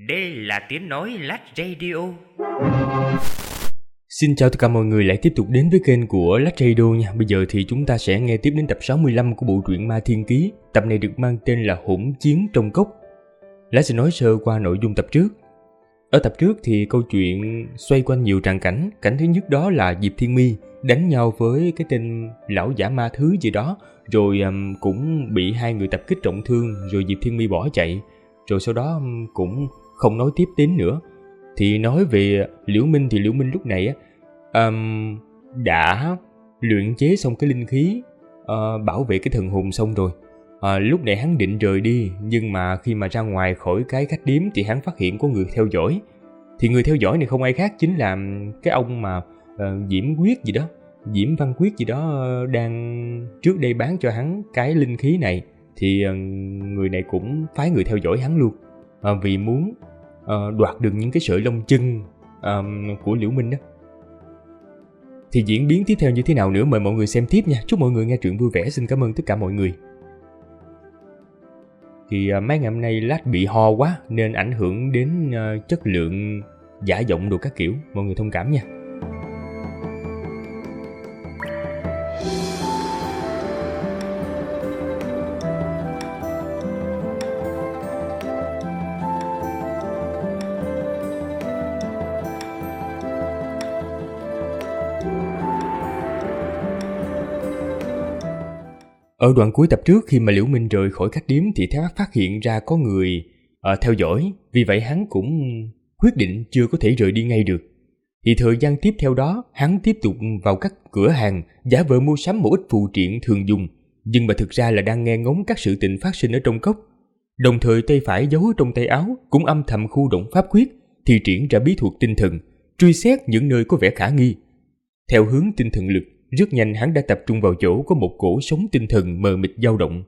Đây là tiếng nói Lách Radio. Xin chào tất cả mọi người lại tiếp tục đến với kênh của Lách Radio nha. Bây giờ thì chúng ta sẽ nghe tiếp đến tập 65 của bộ truyện Ma Thiên Ký. Tập này được mang tên là Hỗn Chiến Trong Cốc. Lách sẽ nói sơ qua nội dung tập trước. Ở tập trước thì câu chuyện xoay quanh nhiều tràng cảnh. Cảnh thứ nhất đó là Diệp Thiên My đánh nhau với cái tên lão giả ma thứ gì đó, rồi cũng bị hai người tập kích trọng thương, rồi Diệp Thiên My bỏ chạy, rồi sau đó cũng không nói tiếp đến nữa. Thì nói về Liễu Minh thì Liễu Minh lúc này đã luyện chế xong cái linh khí bảo vệ cái thần hồn xong rồi. Lúc này hắn định rời đi, nhưng mà khi mà ra ngoài khỏi cái khách điếm thì hắn phát hiện có người theo dõi. Thì người theo dõi này không ai khác chính là cái ông mà Diễm Quyết gì đó, Diễm Văn Quyết gì đó, đang trước đây bán cho hắn cái linh khí này. Thì người này cũng phái người theo dõi hắn luôn, vì muốn đoạt được những cái sợi lông chân của Liễu Minh đó. Thì diễn biến tiếp theo như thế nào nữa mời mọi người xem tiếp nha. Chúc mọi người nghe truyện vui vẻ. Xin cảm ơn tất cả mọi người. Thì mấy ngày hôm nay Lách bị ho quá nên ảnh hưởng đến chất lượng giả giọng đồ các kiểu, mọi người thông cảm nha. Ở đoạn cuối tập trước, khi mà Liễu Minh rời khỏi khách điếm thì Thái Bắc phát hiện ra có người theo dõi, vì vậy hắn cũng quyết định chưa có thể rời đi ngay được. Thì thời gian tiếp theo đó, hắn tiếp tục vào các cửa hàng giả vờ mua sắm một ít phụ triện thường dùng, nhưng mà thực ra là đang nghe ngóng các sự tình phát sinh ở trong cốc. Đồng thời tay phải giấu trong tay áo cũng âm thầm khu động pháp quyết, thi triển ra bí thuật tinh thần, truy xét những nơi có vẻ khả nghi. Theo hướng tinh thần lực, rất nhanh hắn đã tập trung vào chỗ có một cỗ sóng tinh thần mờ mịt dao động.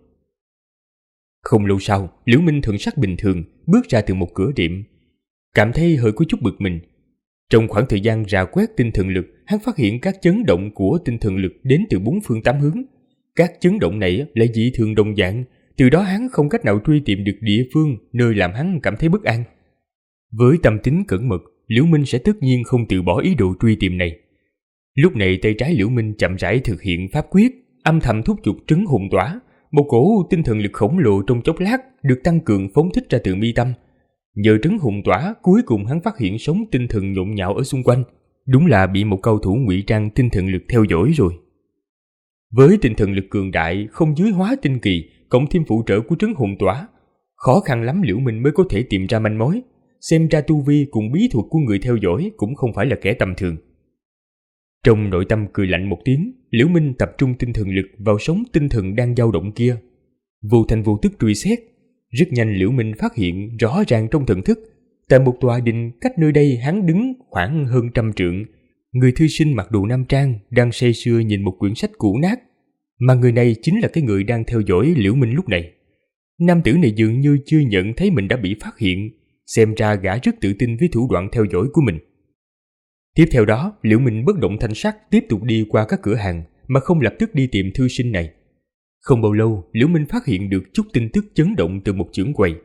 Không lâu sau, Liễu Minh thần sắc bình thường bước ra từ một cửa tiệm, cảm thấy hơi có chút bực mình. Trong khoảng thời gian rà quét tinh thần lực, hắn phát hiện các chấn động của tinh thần lực đến từ bốn phương tám hướng. Các chấn động này lại dị thường đồng dạng, từ đó hắn không cách nào truy tìm được địa phương nơi làm hắn cảm thấy bất an. Với tâm tính cẩn mật, Liễu Minh sẽ tất nhiên không từ bỏ ý đồ truy tìm này. Lúc này tay trái Liễu Minh chậm rãi thực hiện pháp quyết, âm thầm thúc giục trấn hồn tỏa, một cỗ tinh thần lực khổng lồ trong chốc lát được tăng cường phóng thích ra từ mi tâm. Nhờ trấn hồn tỏa, cuối cùng hắn phát hiện sóng tinh thần nhộn nhạo ở xung quanh, đúng là bị một cao thủ ngụy trang tinh thần lực theo dõi rồi. Với tinh thần lực cường đại không dưới hóa tinh kỳ, cộng thêm phụ trợ của trấn hồn tỏa, khó khăn lắm Liễu Minh mới có thể tìm ra manh mối. Xem ra tu vi cùng bí thuật của người theo dõi cũng không phải là kẻ tầm thường. Trong nội tâm cười lạnh một tiếng, Liễu Minh tập trung tinh thần lực vào sóng tinh thần đang dao động kia, vô thành vô tức truy xét. Rất nhanh Liễu Minh phát hiện rõ ràng trong thần thức, tại một tòa đình cách nơi đây hắn đứng khoảng hơn 100 trượng, người thư sinh mặc đồ nam trang đang say sưa nhìn một quyển sách cũ nát, mà người này chính là cái người đang theo dõi Liễu Minh lúc này. Nam tử này dường như chưa nhận thấy mình đã bị phát hiện, xem ra gã rất tự tin với thủ đoạn theo dõi của mình. Tiếp theo đó, Liễu Minh bất động thanh sắc tiếp tục đi qua các cửa hàng mà không lập tức đi tìm thư sinh này. Không bao lâu, Liễu Minh phát hiện được chút tin tức chấn động từ một chưởng quầy.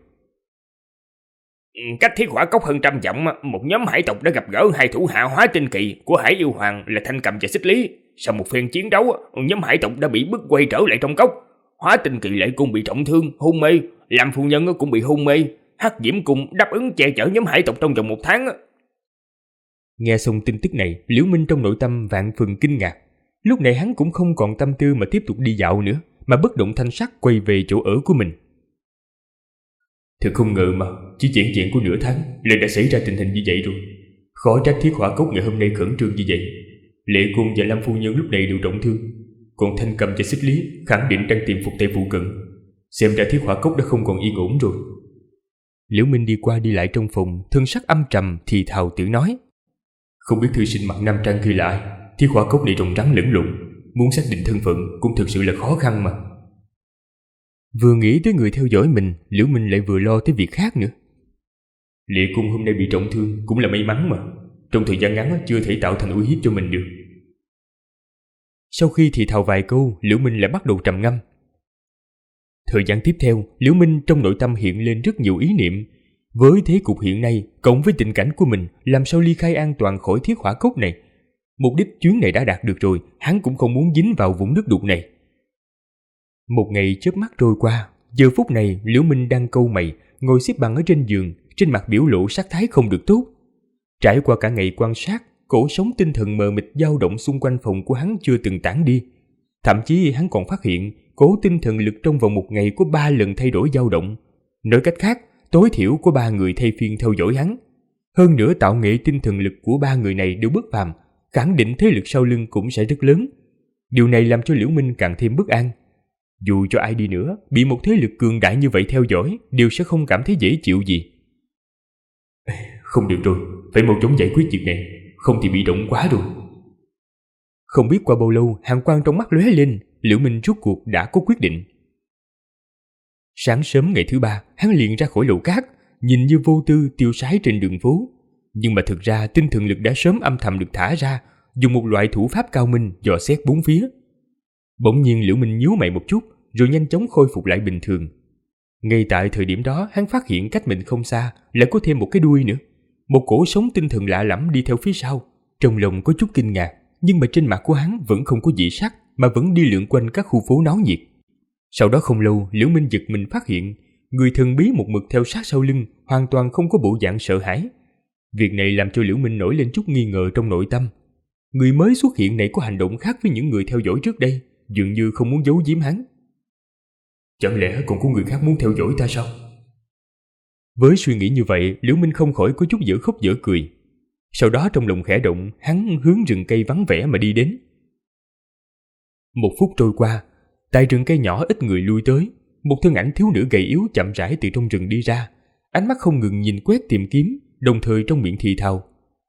Cách Thiết Hỏa Cốc hơn 100 dặm, một nhóm hải tộc đã gặp gỡ hai thủ hạ hóa tinh kỳ của Hải Yêu Hoàng là Thanh Cầm và Xích Lý. Sau một phen chiến đấu, nhóm hải tộc đã bị bức quay trở lại trong cốc. Hóa tinh kỳ Lệ Cung bị trọng thương, hôn mê, Lam phu nhân cũng bị hôn mê. Hắc Diễm Cung đáp ứng che chở nhóm hải tộc trong vòng 1 tháng. Nghe xong tin tức này, Liễu Minh trong nội tâm vạn phần kinh ngạc. Lúc này hắn cũng không còn tâm tư mà tiếp tục đi dạo nữa, mà bất động thanh sắc quay về chỗ ở của mình. Thật không ngờ mà, chỉ vẻn vẹn của nửa tháng lại đã xảy ra tình hình như vậy rồi. Khó trách Thiết Hỏa Cốc ngày hôm nay khẩn trương như vậy. Lệ Cung và Lam phu nhân lúc này đều trọng thương, còn Thanh Cầm và Xích Lý khẳng định đang tìm phục tại phụ cận. Xem ra Thiết Hỏa Cốc đã không còn yên ổn rồi. Liễu Minh đi qua đi lại trong phòng, thân sắc âm trầm thì thào tự nói. Không biết thư sinh mặc nam trang kia là ai? Thiết Hỏa Cốc này rồng rắn lẫn lộn, muốn xác định thân phận cũng thực sự là khó khăn mà. Vừa nghĩ tới người theo dõi mình, Liễu Minh lại vừa lo tới việc khác nữa. Lệ Cung hôm nay bị trọng thương cũng là may mắn mà, trong thời gian ngắn chưa thể tạo thành uy hiếp cho mình được. Sau khi thì thào vài câu, Liễu Minh lại bắt đầu trầm ngâm. Thời gian tiếp theo, Liễu Minh trong nội tâm hiện lên rất nhiều ý niệm. Với thế cục hiện nay, cộng với tình cảnh của mình, làm sao ly khai an toàn khỏi thiết hỏa cốc này? Mục đích chuyến này đã đạt được rồi, hắn cũng không muốn dính vào vũng nước đục này. Một ngày chớp mắt trôi qua, giờ phút này Liễu Minh đang cau mày, ngồi xếp bằng ở trên giường, trên mặt biểu lộ sắc thái không được tốt. Trải qua cả ngày quan sát, cỗ sống tinh thần mờ mịt dao động xung quanh phòng của hắn chưa từng tản đi. Thậm chí hắn còn phát hiện cỗ tinh thần lực trong vòng một ngày có 3 lần thay đổi dao động. Nói cách khác, tối thiểu có 3 người thay phiên theo dõi hắn. Hơn nữa tạo nghệ tinh thần lực của 3 người này đều bất phàm, khẳng định thế lực sau lưng cũng sẽ rất lớn. Điều này làm cho Liễu Minh càng thêm bất an. Dù cho ai đi nữa, bị một thế lực cường đại như vậy theo dõi, đều sẽ không cảm thấy dễ chịu gì. Không được rồi, phải mau chóng giải quyết việc này, không thì bị động quá rồi. Không biết qua bao lâu, hàn quang trong mắt lóe lên, Liễu Minh rốt cuộc đã có quyết định. Sáng sớm ngày thứ 3, hắn liền ra khỏi lầu cát, nhìn như vô tư tiêu sái trên đường phố. Nhưng mà thực ra tinh thần lực đã sớm âm thầm được thả ra, dùng một loại thủ pháp cao minh dò xét bốn phía. Bỗng nhiên Liễu Minh nhíu mày một chút, rồi nhanh chóng khôi phục lại bình thường. Ngay tại thời điểm đó, hắn phát hiện cách mình không xa lại có thêm một cái đuôi nữa. Một cỗ sống tinh thần lạ lẫm đi theo phía sau. Trong lòng có chút kinh ngạc, nhưng mà trên mặt của hắn vẫn không có dị sắc, mà vẫn đi lượn quanh các khu phố náo nhiệt. Sau đó không lâu, Liễu Minh giật mình phát hiện người thần bí một mực theo sát sau lưng, hoàn toàn không có bộ dạng sợ hãi. Việc này làm cho Liễu Minh nổi lên chút nghi ngờ trong nội tâm. Người mới xuất hiện này có hành động khác với những người theo dõi trước đây, dường như không muốn giấu giếm hắn. Chẳng lẽ còn có người khác muốn theo dõi ta sao? Với suy nghĩ như vậy, Liễu Minh không khỏi có chút dở khóc dở cười. Sau đó trong lòng khẽ động, hắn hướng rừng cây vắng vẻ mà đi đến. Một phút trôi qua, tại rừng cây nhỏ ít người lui tới, một thân ảnh thiếu nữ gầy yếu chậm rãi từ trong rừng đi ra, ánh mắt không ngừng nhìn quét tìm kiếm, đồng thời trong miệng thì thào.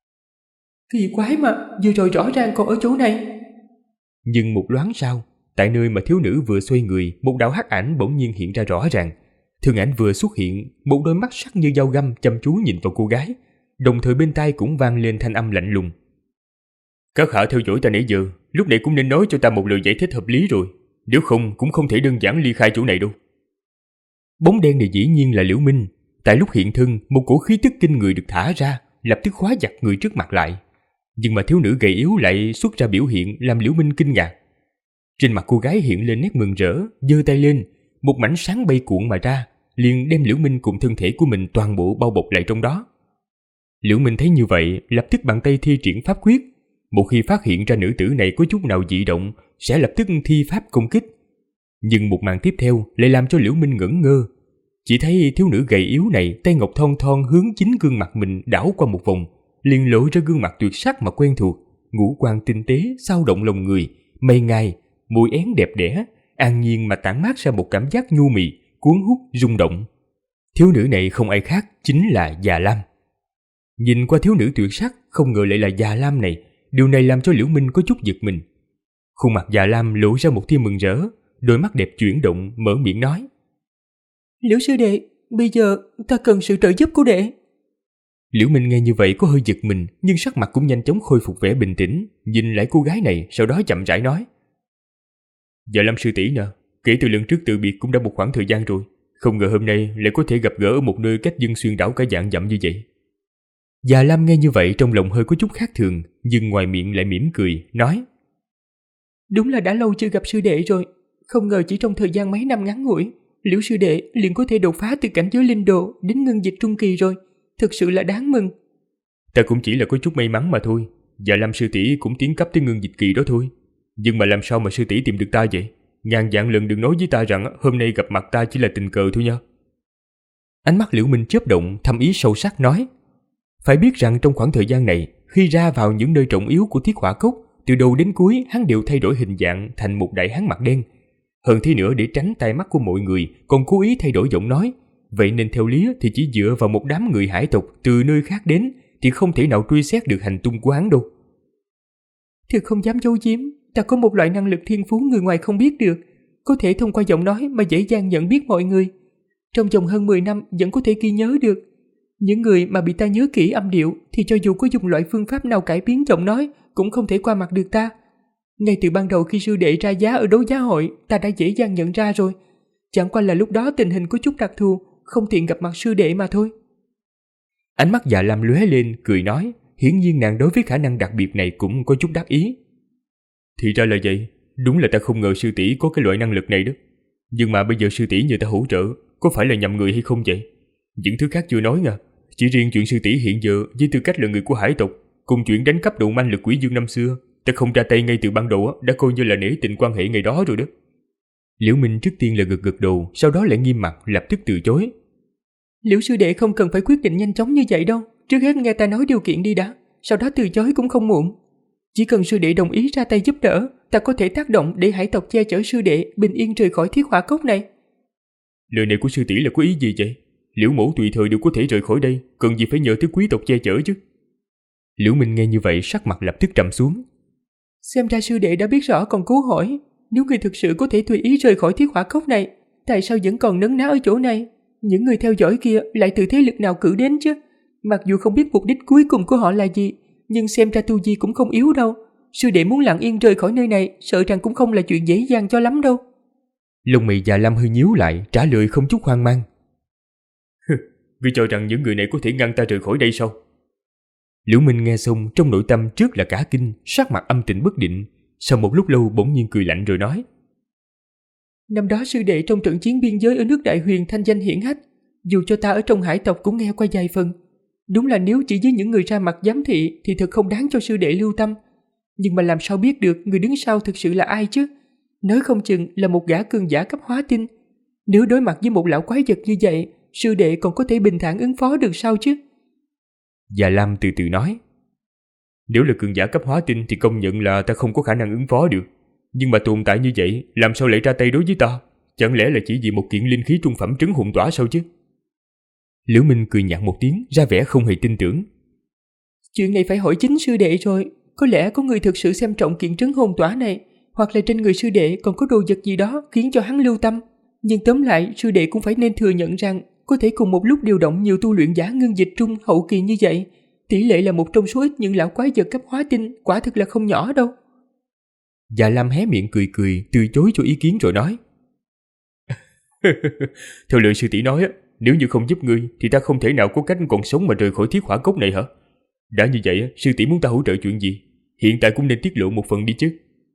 Kỳ quái mà, vừa rồi rõ ràng còn ở chỗ này. Nhưng một loáng sau, tại nơi mà thiếu nữ vừa xoay người, một đạo hắc ảnh bỗng nhiên hiện ra rõ ràng. Thân ảnh vừa xuất hiện, một đôi mắt sắc như dao găm chăm chú nhìn vào cô gái, đồng thời bên tai cũng vang lên thanh âm lạnh lùng. Các hạ theo dõi ta nãy giờ, lúc này cũng nên nói cho ta một lời giải thích hợp lý rồi, nếu không cũng không thể đơn giản ly khai chỗ này đâu. Bóng đen này dĩ nhiên là Liễu Minh. Tại lúc hiện thân, một cổ khí tức kinh người được thả ra, lập tức khóa chặt người trước mặt lại. Nhưng mà thiếu nữ gầy yếu lại xuất ra biểu hiện làm Liễu Minh kinh ngạc. Trên mặt cô gái hiện lên nét mừng rỡ, giơ tay lên, một mảnh sáng bay cuộn mà ra, liền đem Liễu Minh cùng thân thể của mình toàn bộ bao bọc lại trong đó. Liễu Minh thấy như vậy, lập tức bàn tay thi triển pháp quyết. Một khi phát hiện ra nữ tử này có chút nào dị động, sẽ lập tức thi pháp công kích. Nhưng một màn tiếp theo lại làm cho Liễu Minh ngẩn ngơ. Chỉ thấy thiếu nữ gầy yếu này tay ngọc thon thon hướng chính gương mặt mình đảo qua một vòng, liền lộ ra gương mặt tuyệt sắc mà quen thuộc, ngũ quan tinh tế, sao động lòng người, mây ngai, mùi én đẹp đẽ, an nhiên mà tản mát ra một cảm giác nhu mì, cuốn hút, rung động. Thiếu nữ này không ai khác, chính là Già Lam. Nhìn qua thiếu nữ tuyệt sắc, không ngờ lại là Già Lam này, điều này làm cho Liễu Minh có chút giật mình. Khuôn mặt Già Lam lộ ra một tia mừng rỡ, đôi mắt đẹp chuyển động, mở miệng nói. Liễu sư đệ, bây giờ ta cần sự trợ giúp của đệ. Liễu Minh nghe như vậy có hơi giật mình, nhưng sắc mặt cũng nhanh chóng khôi phục vẻ bình tĩnh, nhìn lại cô gái này, sau đó chậm rãi nói. Dạ Lam sư tỷ nè, kể từ lần trước từ biệt cũng đã một khoảng thời gian rồi, không ngờ hôm nay lại có thể gặp gỡ ở một nơi cách Dân Xuyên đảo cả vạn dặm như vậy. Già Lam nghe như vậy trong lòng hơi có chút khác thường, nhưng ngoài miệng lại mỉm cười, nói. Đúng là đã lâu chưa gặp sư đệ rồi, không ngờ chỉ trong thời gian mấy năm ngắn ngủi, Liễu sư đệ liền có thể đột phá từ cảnh giới linh đồ đến ngưng dịch trung kỳ rồi, thực sự là đáng mừng. Ta cũng chỉ là có chút may mắn mà thôi, và Lam sư tỷ cũng tiến cấp tới ngưng dịch kỳ đó thôi. Nhưng mà làm sao mà sư tỷ tìm được ta vậy? Ngàn vạn lần đừng nói với ta rằng hôm nay gặp mặt ta chỉ là tình cờ thôi nha. Ánh mắt Liễu Minh chớp động, thâm ý sâu sắc nói. Phải biết rằng trong khoảng thời gian này, khi ra vào những nơi trọng yếu của Thiết Hỏa Cốc, từ đầu đến cuối hắn đều thay đổi hình dạng thành một đại hán mặt đen. Hơn thế nữa, để tránh tai mắt của mọi người, còn cố ý thay đổi giọng nói. Vậy nên theo lý thì chỉ dựa vào một đám người hải tộc từ nơi khác đến thì không thể nào truy xét được hành tung của hắn đâu. Thực không dám giấu giếm, ta có một loại năng lực thiên phú người ngoài không biết được, có thể thông qua giọng nói mà dễ dàng nhận biết mọi người. Trong vòng hơn 10 năm vẫn có thể ghi nhớ được. Những người mà bị ta nhớ kỹ âm điệu thì cho dù có dùng loại phương pháp nào cải biến giọng nói cũng không thể qua mặt được ta. Ngay từ ban đầu khi sư đệ ra giá ở đấu giá hội, ta đã dễ dàng nhận ra rồi. Chẳng qua là lúc đó tình hình có chút đặc thù, không tiện gặp mặt sư đệ mà thôi. Ánh mắt Dạ Lam lóe lên, cười nói, hiển nhiên nàng đối với khả năng đặc biệt này cũng có chút đắc ý. Thì ra là vậy, đúng là ta không ngờ sư tỷ có cái loại năng lực này đó. Nhưng mà bây giờ sư tỷ nhờ ta hỗ trợ, có phải là nhầm người hay không vậy? Những thứ khác chưa nói nha, chỉ riêng chuyện sư tỷ hiện giờ với tư cách là người của hải tộc, cùng chuyện đánh cắp độ manh lực quỷ dương năm xưa, ta không ra tay ngay từ ban đầu đã coi như là nể tình quan hệ ngày đó rồi đó. Liễu Minh trước tiên là gật gật đầu, sau đó lại nghiêm mặt lập tức từ chối. Liễu sư đệ không cần phải quyết định nhanh chóng như vậy đâu, trước hết nghe ta nói điều kiện đi đã, sau đó từ chối cũng không muộn. Chỉ cần sư đệ đồng ý ra tay giúp đỡ, ta có thể tác động để hải tộc che chở sư đệ bình yên rời khỏi Thiết Hỏa Cốc này. Lời này của sư tỷ là có ý gì vậy? Liễu mẫu tùy thời đều có thể rời khỏi đây, cần gì phải nhờ tới quý tộc che chở chứ? Liễu Minh nghe như vậy sắc mặt lập tức trầm xuống. Xem ra sư đệ đã biết rõ còn cố hỏi, nếu người thực sự có thể tùy ý rời khỏi Thiết Hỏa Cốc này, tại sao vẫn còn nấn ná ở chỗ này? Những người theo dõi kia lại từ thế lực nào cử đến chứ? Mặc dù không biết mục đích cuối cùng của họ là gì, nhưng xem ra tu vi cũng không yếu đâu. Sư đệ muốn lặng yên rời khỏi nơi này, sợ rằng cũng không là chuyện dễ dàng cho lắm đâu. Lông mày Dạ Lam hơi nhíu lại, trả lời không chút hoang mang. Ngươi cho rằng những người này có thể ngăn ta rời khỏi đây sao? Liễu Minh nghe xong trong nội tâm trước là cả kinh, sắc mặt âm tình bất định, sau một lúc lâu bỗng nhiên cười lạnh rồi nói. Năm đó sư đệ trong trận chiến biên giới ở nước Đại Huyền thanh danh hiển hách, dù cho ta ở trong hải tộc cũng nghe qua vài phần. Đúng là nếu chỉ với những người ra mặt giám thị thì thật không đáng cho sư đệ lưu tâm. Nhưng mà làm sao biết được người đứng sau thực sự là ai chứ? Nói không chừng là một gã cường giả cấp hóa tinh. Nếu đối mặt với một lão quái vật như vậy, sư đệ còn có thể bình thản ứng phó được sao chứ? Dạ Lam từ từ nói. Nếu là cường giả cấp hóa tinh thì công nhận là ta không có khả năng ứng phó được. Nhưng mà tồn tại như vậy, làm sao lại ra tay đối với ta? Chẳng lẽ là chỉ vì một kiện linh khí trung phẩm trấn hồn tỏa sao chứ? Liễu Minh cười nhạt một tiếng, ra vẻ không hề tin tưởng. Chuyện này phải hỏi chính sư đệ rồi. Có lẽ có người thực sự xem trọng kiện trấn hồn tỏa này, hoặc là trên người sư đệ còn có đồ vật gì đó khiến cho hắn lưu tâm. Nhưng tóm lại, sư đệ cũng phải nên thừa nhận rằng có thể cùng một lúc điều động nhiều tu luyện giả ngưng dịch trung hậu kỳ như vậy, tỷ lệ là một trong số ít những lão quái vật cấp hóa tinh, quả thực là không nhỏ đâu. Dạ Lam hé miệng cười cười, từ chối cho ý kiến rồi nói. Theo lời sư tỷ nói, nếu như không giúp ngươi thì ta không thể nào có cách còn sống mà rời khỏi Thiết Hỏa Cốc này hả? Đã như vậy, sư tỷ muốn ta hỗ trợ chuyện gì? Hiện tại cũng nên tiết lộ một phần đi chứ.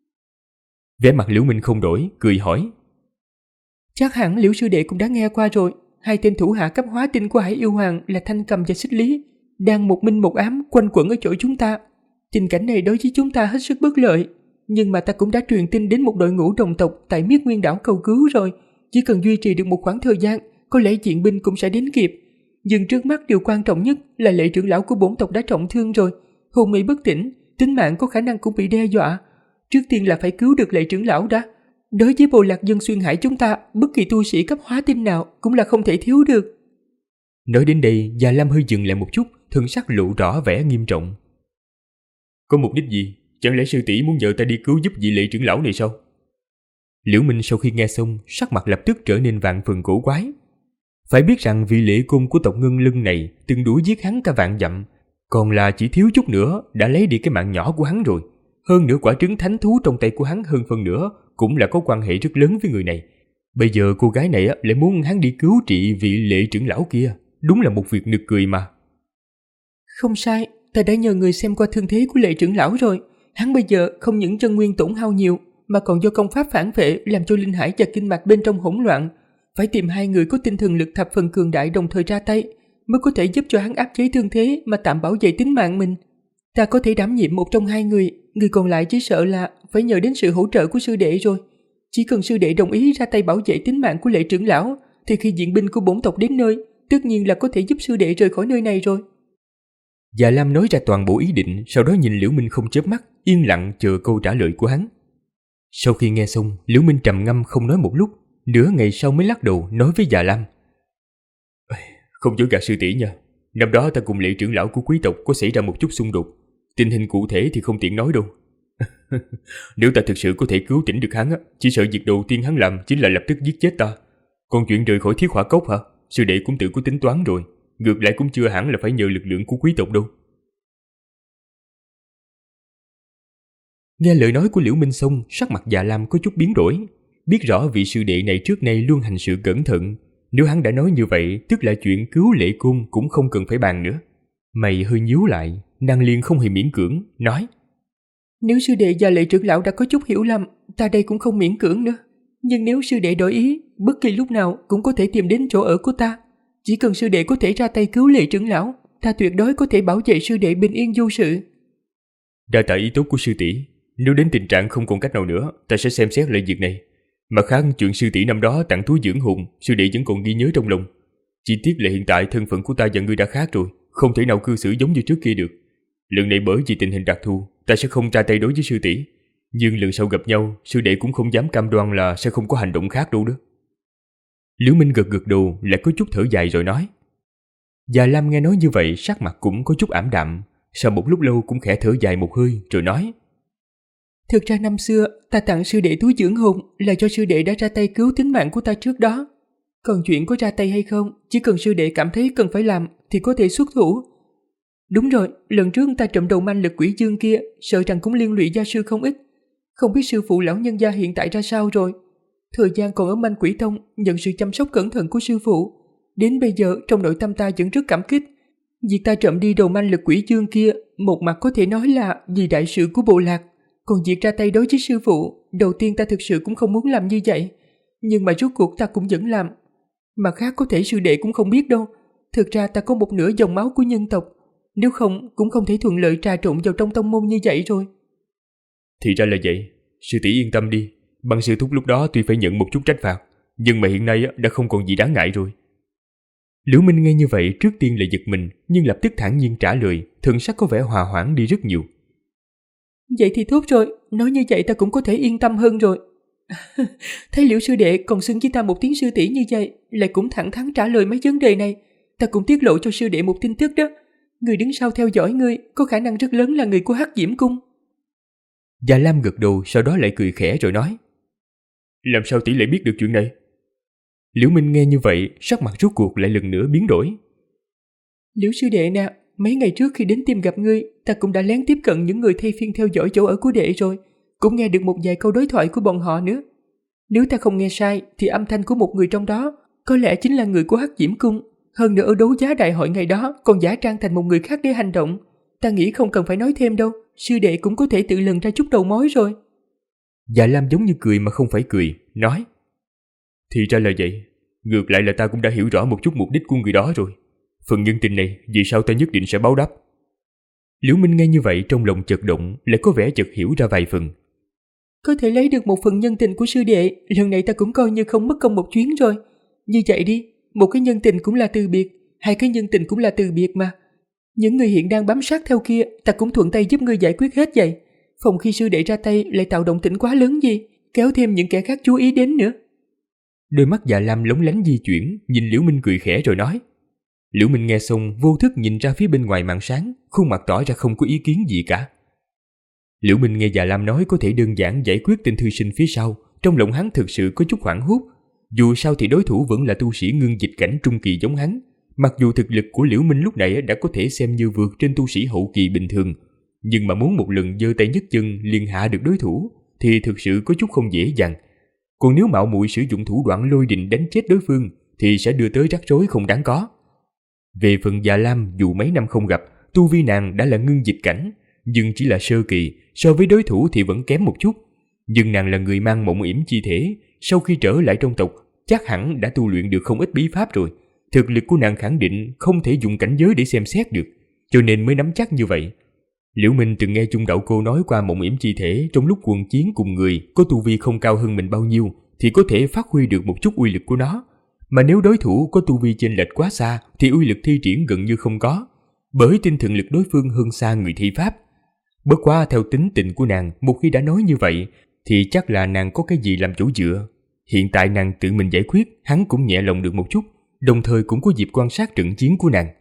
Vẻ mặt Liễu Minh không đổi, cười hỏi. Chắc hẳn Liễu sư đệ cũng đã nghe qua rồi. Hai tên thủ hạ cấp hóa tinh của Hải Yêu Hoàng là Thanh Cầm và Xích Lý đang một minh một ám quanh quẩn ở chỗ chúng ta. Tình cảnh này đối với chúng ta hết sức bất lợi. Nhưng mà ta cũng đã truyền tin đến một đội ngũ đồng tộc tại Miết Nguyên đảo cầu cứu rồi. Chỉ cần duy trì được một khoảng thời gian, có lẽ viện binh cũng sẽ đến kịp. Nhưng trước mắt điều quan trọng nhất là lệ trưởng lão của bổn tộc đã trọng thương rồi, hôn mê bất tỉnh, tính mạng có khả năng cũng bị đe dọa. Trước tiên là phải cứu được lệ trưởng lão đã. Đối với bộ lạc dân xuyên hải chúng ta, bất kỳ tu sĩ cấp hóa tinh nào cũng là không thể thiếu được. Nói đến đây, Dạ Lam hơi dừng lại một chút, thân sắc lộ rõ vẻ nghiêm trọng. Có mục đích gì? Chẳng lẽ sư tỷ muốn nhờ ta đi cứu giúp vị lệ trưởng lão này sao? Liễu Minh sau khi nghe xong, sắc mặt lập tức trở nên vạn phần cổ quái. Phải biết rằng vị lệ cung của tộc Ngân Lưng này từng đuổi giết hắn cả vạn dặm, còn là chỉ thiếu chút nữa đã lấy đi cái mạng nhỏ của hắn rồi. Hơn nữa quả trứng thánh thú trong tay của hắn hơn phần nữa cũng là có quan hệ rất lớn với người này. Bây giờ cô gái này lại muốn hắn đi cứu trị vị lệ trưởng lão kia, đúng là một việc nực cười mà. Không sai, ta đã nhờ người xem qua thương thế của lệ trưởng lão rồi. Hắn bây giờ không những chân nguyên tổn hao nhiều, mà còn do công pháp phản vệ làm cho linh hải và kinh mạch bên trong hỗn loạn. Phải tìm hai người có tinh thần lực thập phần cường đại đồng thời ra tay, mới có thể giúp cho hắn áp chế thương thế mà tạm bảo vệ tính mạng mình. Ta có thể đảm nhiệm một trong hai người, người còn lại chỉ sợ là phải nhờ đến sự hỗ trợ của sư đệ rồi. Chỉ cần sư đệ đồng ý ra tay bảo vệ tính mạng của lệ trưởng lão, thì khi viện binh của bổn tộc đến nơi, tất nhiên là có thể giúp sư đệ rời khỏi nơi này rồi. Dạ Lam nói ra toàn bộ ý định, sau đó nhìn Liễu Minh không chớp mắt, yên lặng chờ câu trả lời của hắn. Sau khi nghe xong, Liễu Minh trầm ngâm không nói một lúc, nửa ngày sau mới lắc đầu nói với Dạ Lam. Không dối gạt sư tỷ nha, năm đó ta cùng lệ trưởng lão của quý tộc có xảy ra một chút xung đột, tình hình cụ thể thì không tiện nói đâu. Nếu ta thực sự có thể cứu tỉnh được hắn, chỉ sợ việc đầu tiên hắn làm chính là lập tức giết chết ta. Còn chuyện rời khỏi Thiết Hỏa Cốc hả? Sư đệ cũng tự có tính toán rồi, ngược lại cũng chưa hẳn là phải nhờ lực lượng của quý tộc đâu. Nghe lời nói của Liễu Minh xong, sắc mặt Dạ Lam có chút biến đổi. Biết rõ vị sư đệ này trước nay luôn hành sự cẩn thận, nếu hắn đã nói như vậy, tức là chuyện cứu lệ cung cũng không cần phải bàn nữa. Mày hơi nhíu lại, nàng liền không hề miễn cưỡng, nói: Nếu sư đệ và Lệ trưởng lão đã có chút hiểu lầm, ta đây cũng không miễn cưỡng nữa. Nhưng nếu sư đệ đổi ý, bất kỳ lúc nào cũng có thể tìm đến chỗ ở của ta. Chỉ cần sư đệ có thể ra tay cứu Lệ trưởng lão, ta tuyệt đối có thể bảo vệ sư đệ bình yên vô sự. Đa tạ ý tốt của sư tỷ, nếu đến tình trạng không còn cách nào nữa, ta sẽ xem xét lại việc này. Mặt khác, chuyện sư tỷ năm đó tặng túi dưỡng hồn, sư đệ vẫn còn ghi nhớ trong lòng. Chỉ tiếc là hiện tại thân phận của ta và ngươi đã khác rồi, không thể nào cư xử giống như trước kia được. Lần này bởi vì tình hình đặc thù, ta sẽ không ra tay đối với sư tỷ. Nhưng lần sau gặp nhau, sư đệ cũng không dám cam đoan là sẽ không có hành động khác đâu đó. Liễu Minh gật gật đầu, lại có chút thở dài rồi nói. Già Lam nghe nói như vậy, sắc mặt cũng có chút ảm đạm. Sau một lúc lâu cũng khẽ thở dài một hơi rồi nói: Thực ra năm xưa ta tặng sư đệ túi dưỡng hồn là do sư đệ đã ra tay cứu tính mạng của ta trước đó. Còn chuyện có ra tay hay không, chỉ cần sư đệ cảm thấy cần phải làm thì có thể xuất thủ. Đúng rồi, lần trước ta trộm đầu manh lực quỷ dương kia, sợ rằng cũng liên lụy gia sư không ít. Không biết sư phụ lão nhân gia hiện tại ra sao rồi. Thời gian còn ở Manh Quỷ Tông nhận sự chăm sóc cẩn thận của sư phụ, đến bây giờ trong nội tâm ta vẫn rất cảm kích. Việc ta trộm đi đầu manh lực quỷ dương kia, một mặt có thể nói là vì đại sự của bộ lạc. Còn việc ra tay đối với sư phụ, đầu tiên ta thực sự cũng không muốn làm như vậy, nhưng mà rốt cuộc ta cũng vẫn làm. Mặt khác có thể sư đệ cũng không biết đâu, thực ra ta có một nửa dòng máu của nhân tộc, nếu không cũng không thể thuận lợi trà trộn vào trong tông môn như vậy rồi. Thì ra là vậy, sư tỷ yên tâm đi. Băng sư thúc lúc đó tuy phải nhận một chút trách phạt, nhưng mà hiện nay đã không còn gì đáng ngại rồi. Liễu Minh nghe như vậy trước tiên là giật mình, nhưng lập tức thản nhiên trả lời, thần sắc có vẻ hòa hoãn đi rất nhiều. Vậy thì tốt rồi, nói như vậy ta cũng có thể yên tâm hơn rồi. Thấy Liễu sư đệ còn xưng với ta một tiếng sư tỷ như vậy, lại cũng thẳng thắn trả lời mấy vấn đề này. Ta cũng tiết lộ cho sư đệ một tin tức đó. Người đứng sau theo dõi ngươi có khả năng rất lớn là người của Hắc Diễm Cung. Già Lam gật đầu, sau đó lại cười khẽ rồi nói: Làm sao tỷ lại biết được chuyện này? Liễu Minh nghe như vậy, sắc mặt rốt cuộc lại lần nữa biến đổi. Liễu sư đệ nè, mấy ngày trước khi đến tìm gặp ngươi, ta cũng đã lén tiếp cận những người thay phiên theo dõi chỗ ở của đệ rồi, cũng nghe được một vài câu đối thoại của bọn họ nữa. Nếu ta không nghe sai, thì âm thanh của một người trong đó có lẽ chính là người của Hắc Diễm Cung. Hơn nữa ở đấu giá đại hội ngày đó còn giả trang thành một người khác để hành động. Ta nghĩ không cần phải nói thêm đâu, sư đệ cũng có thể tự lần ra chút đầu mối rồi. Dạ Lam giống như cười mà không phải cười, nói: Thì ra là vậy, ngược lại là ta cũng đã hiểu rõ một chút mục đích của người đó rồi. Phần nhân tình này vì sao ta nhất định sẽ báo đáp. Liễu Minh nghe như vậy trong lòng chợt động, lại có vẻ chợt hiểu ra vài phần. Có thể lấy được một phần nhân tình của sư đệ, lần này ta cũng coi như không mất công một chuyến rồi. Như vậy đi, một cái nhân tình cũng là từ biệt, hai cái nhân tình cũng là từ biệt mà. Những người hiện đang bám sát theo kia, ta cũng thuận tay giúp ngươi giải quyết hết vậy. Phòng khi sư đệ ra tay lại tạo động tĩnh quá lớn gì, kéo thêm những kẻ khác chú ý đến nữa. Đôi mắt Dạ Lam lóng lánh di chuyển, nhìn Liễu Minh cười khẽ rồi nói. Liễu Minh nghe xong vô thức nhìn ra phía bên ngoài màn sáng, khuôn mặt tỏ ra không có ý kiến gì cả. Liễu Minh nghe Dạ Lam nói có thể đơn giản giải quyết tên thư sinh phía sau, trong lòng hắn thực sự có chút hoảng hốt. Dù sao thì đối thủ vẫn là tu sĩ ngưng dịch cảnh trung kỳ giống hắn. Mặc dù thực lực của Liễu Minh lúc này đã có thể xem như vượt trên tu sĩ hậu kỳ bình thường, nhưng mà muốn một lần giơ tay nhấc chân liền hạ được đối thủ thì thực sự có chút không dễ dàng. Còn nếu mạo muội sử dụng thủ đoạn lôi đình đánh chết đối phương thì sẽ đưa tới rắc rối không đáng có. Về phần Dạ Lam, dù mấy năm không gặp, tu vi nàng đã là ngưng dịch cảnh, nhưng chỉ là sơ kỳ, so với đối thủ thì vẫn kém một chút. Nhưng nàng là người mang mộng yểm chi thể, sau khi trở lại trong tộc chắc hẳn đã tu luyện được không ít bí pháp rồi. Thực lực của nàng khẳng định không thể dùng cảnh giới để xem xét được, cho nên mới nắm chắc như vậy. Liễu Minh từng nghe Chung Đạo Cô nói qua mộng yểm chi thể trong lúc quần chiến cùng người có tu vi không cao hơn mình bao nhiêu thì có thể phát huy được một chút uy lực của nó. Mà nếu đối thủ có tu vi chênh lệch quá xa thì uy lực thi triển gần như không có, bởi tinh thần lực đối phương hơn xa người thi pháp. Bất quá theo tính tình của nàng, một khi đã nói như vậy thì chắc là nàng có cái gì làm chỗ dựa. Hiện tại nàng tự mình giải quyết, hắn cũng nhẹ lòng được một chút, đồng thời cũng có dịp quan sát trận chiến của nàng.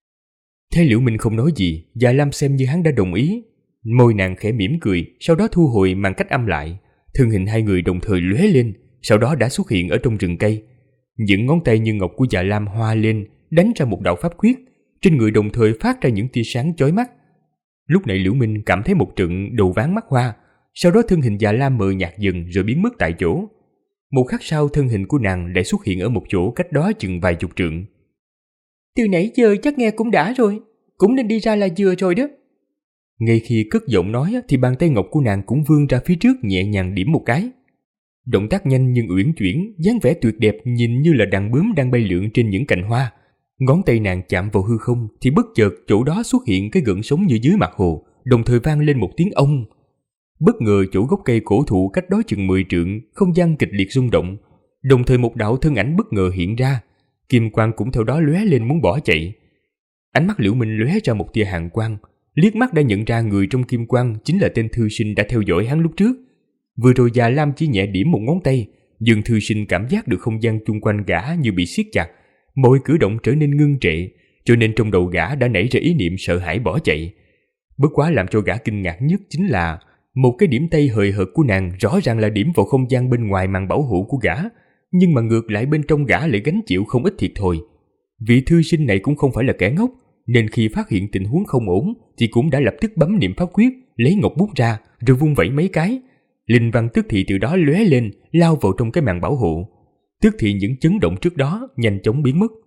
Thấy Liễu Minh không nói gì, Dạ Lam xem như hắn đã đồng ý. Môi nàng khẽ mỉm cười, sau đó thu hồi màn cách âm lại. Thân hình hai người đồng thời lóe lên, sau đó đã xuất hiện ở trong rừng cây. Những ngón tay như ngọc của Dạ Lam hoa lên, đánh ra một đạo pháp quyết, trên người đồng thời phát ra những tia sáng chói mắt. Lúc này Liễu Minh cảm thấy một trận đầu váng mắt hoa, sau đó thân hình Dạ Lam mờ nhạt dần rồi biến mất tại chỗ. Một khắc sau thân hình của nàng lại xuất hiện ở một chỗ cách đó chừng vài chục trượng. Từ nãy giờ chắc nghe cũng đã rồi, cũng nên đi ra là vừa rồi đó. Ngay khi cất giọng nói thì bàn tay ngọc của nàng cũng vươn ra phía trước nhẹ nhàng điểm một cái. Động tác nhanh nhưng uyển chuyển, dáng vẻ tuyệt đẹp nhìn như là đàn bướm đang bay lượn trên những cành hoa. Ngón tay nàng chạm vào hư không thì bất chợt chỗ đó xuất hiện cái gợn sóng như dưới mặt hồ, đồng thời vang lên một tiếng ông. Bất ngờ chỗ gốc cây cổ thụ cách đó chừng 10 trượng, không gian kịch liệt rung động, đồng thời một đạo thân ảnh bất ngờ hiện ra, kim quang cũng theo đó lóe lên muốn bỏ chạy. Ánh mắt Liễu Minh lóe ra một tia hàn quang, liếc mắt đã nhận ra người trong kim quang chính là tên thư sinh đã theo dõi hắn lúc trước. Vừa rồi Già Lam chỉ nhẹ điểm một ngón tay, nhưng thư sinh cảm giác được không gian chung quanh gã như bị siết chặt, mọi cử động trở nên ngưng trệ, cho nên trong đầu gã đã nảy ra ý niệm sợ hãi bỏ chạy. Bất quá làm cho gã kinh ngạc nhất chính là một cái điểm tay hời hợt của nàng rõ ràng là điểm vào không gian bên ngoài màn bảo hộ của gã, nhưng mà ngược lại bên trong gã lại gánh chịu không ít thiệt thòi. Vị thư sinh này cũng không phải là kẻ ngốc, nên khi phát hiện tình huống không ổn thì cũng đã lập tức bấm niệm pháp quyết, lấy ngọc bút ra rồi vung vẩy mấy cái. Linh văn tức thì từ đó lóe lên, lao vào trong cái màn bảo hộ. Tức thì những chấn động trước đó nhanh chóng biến mất.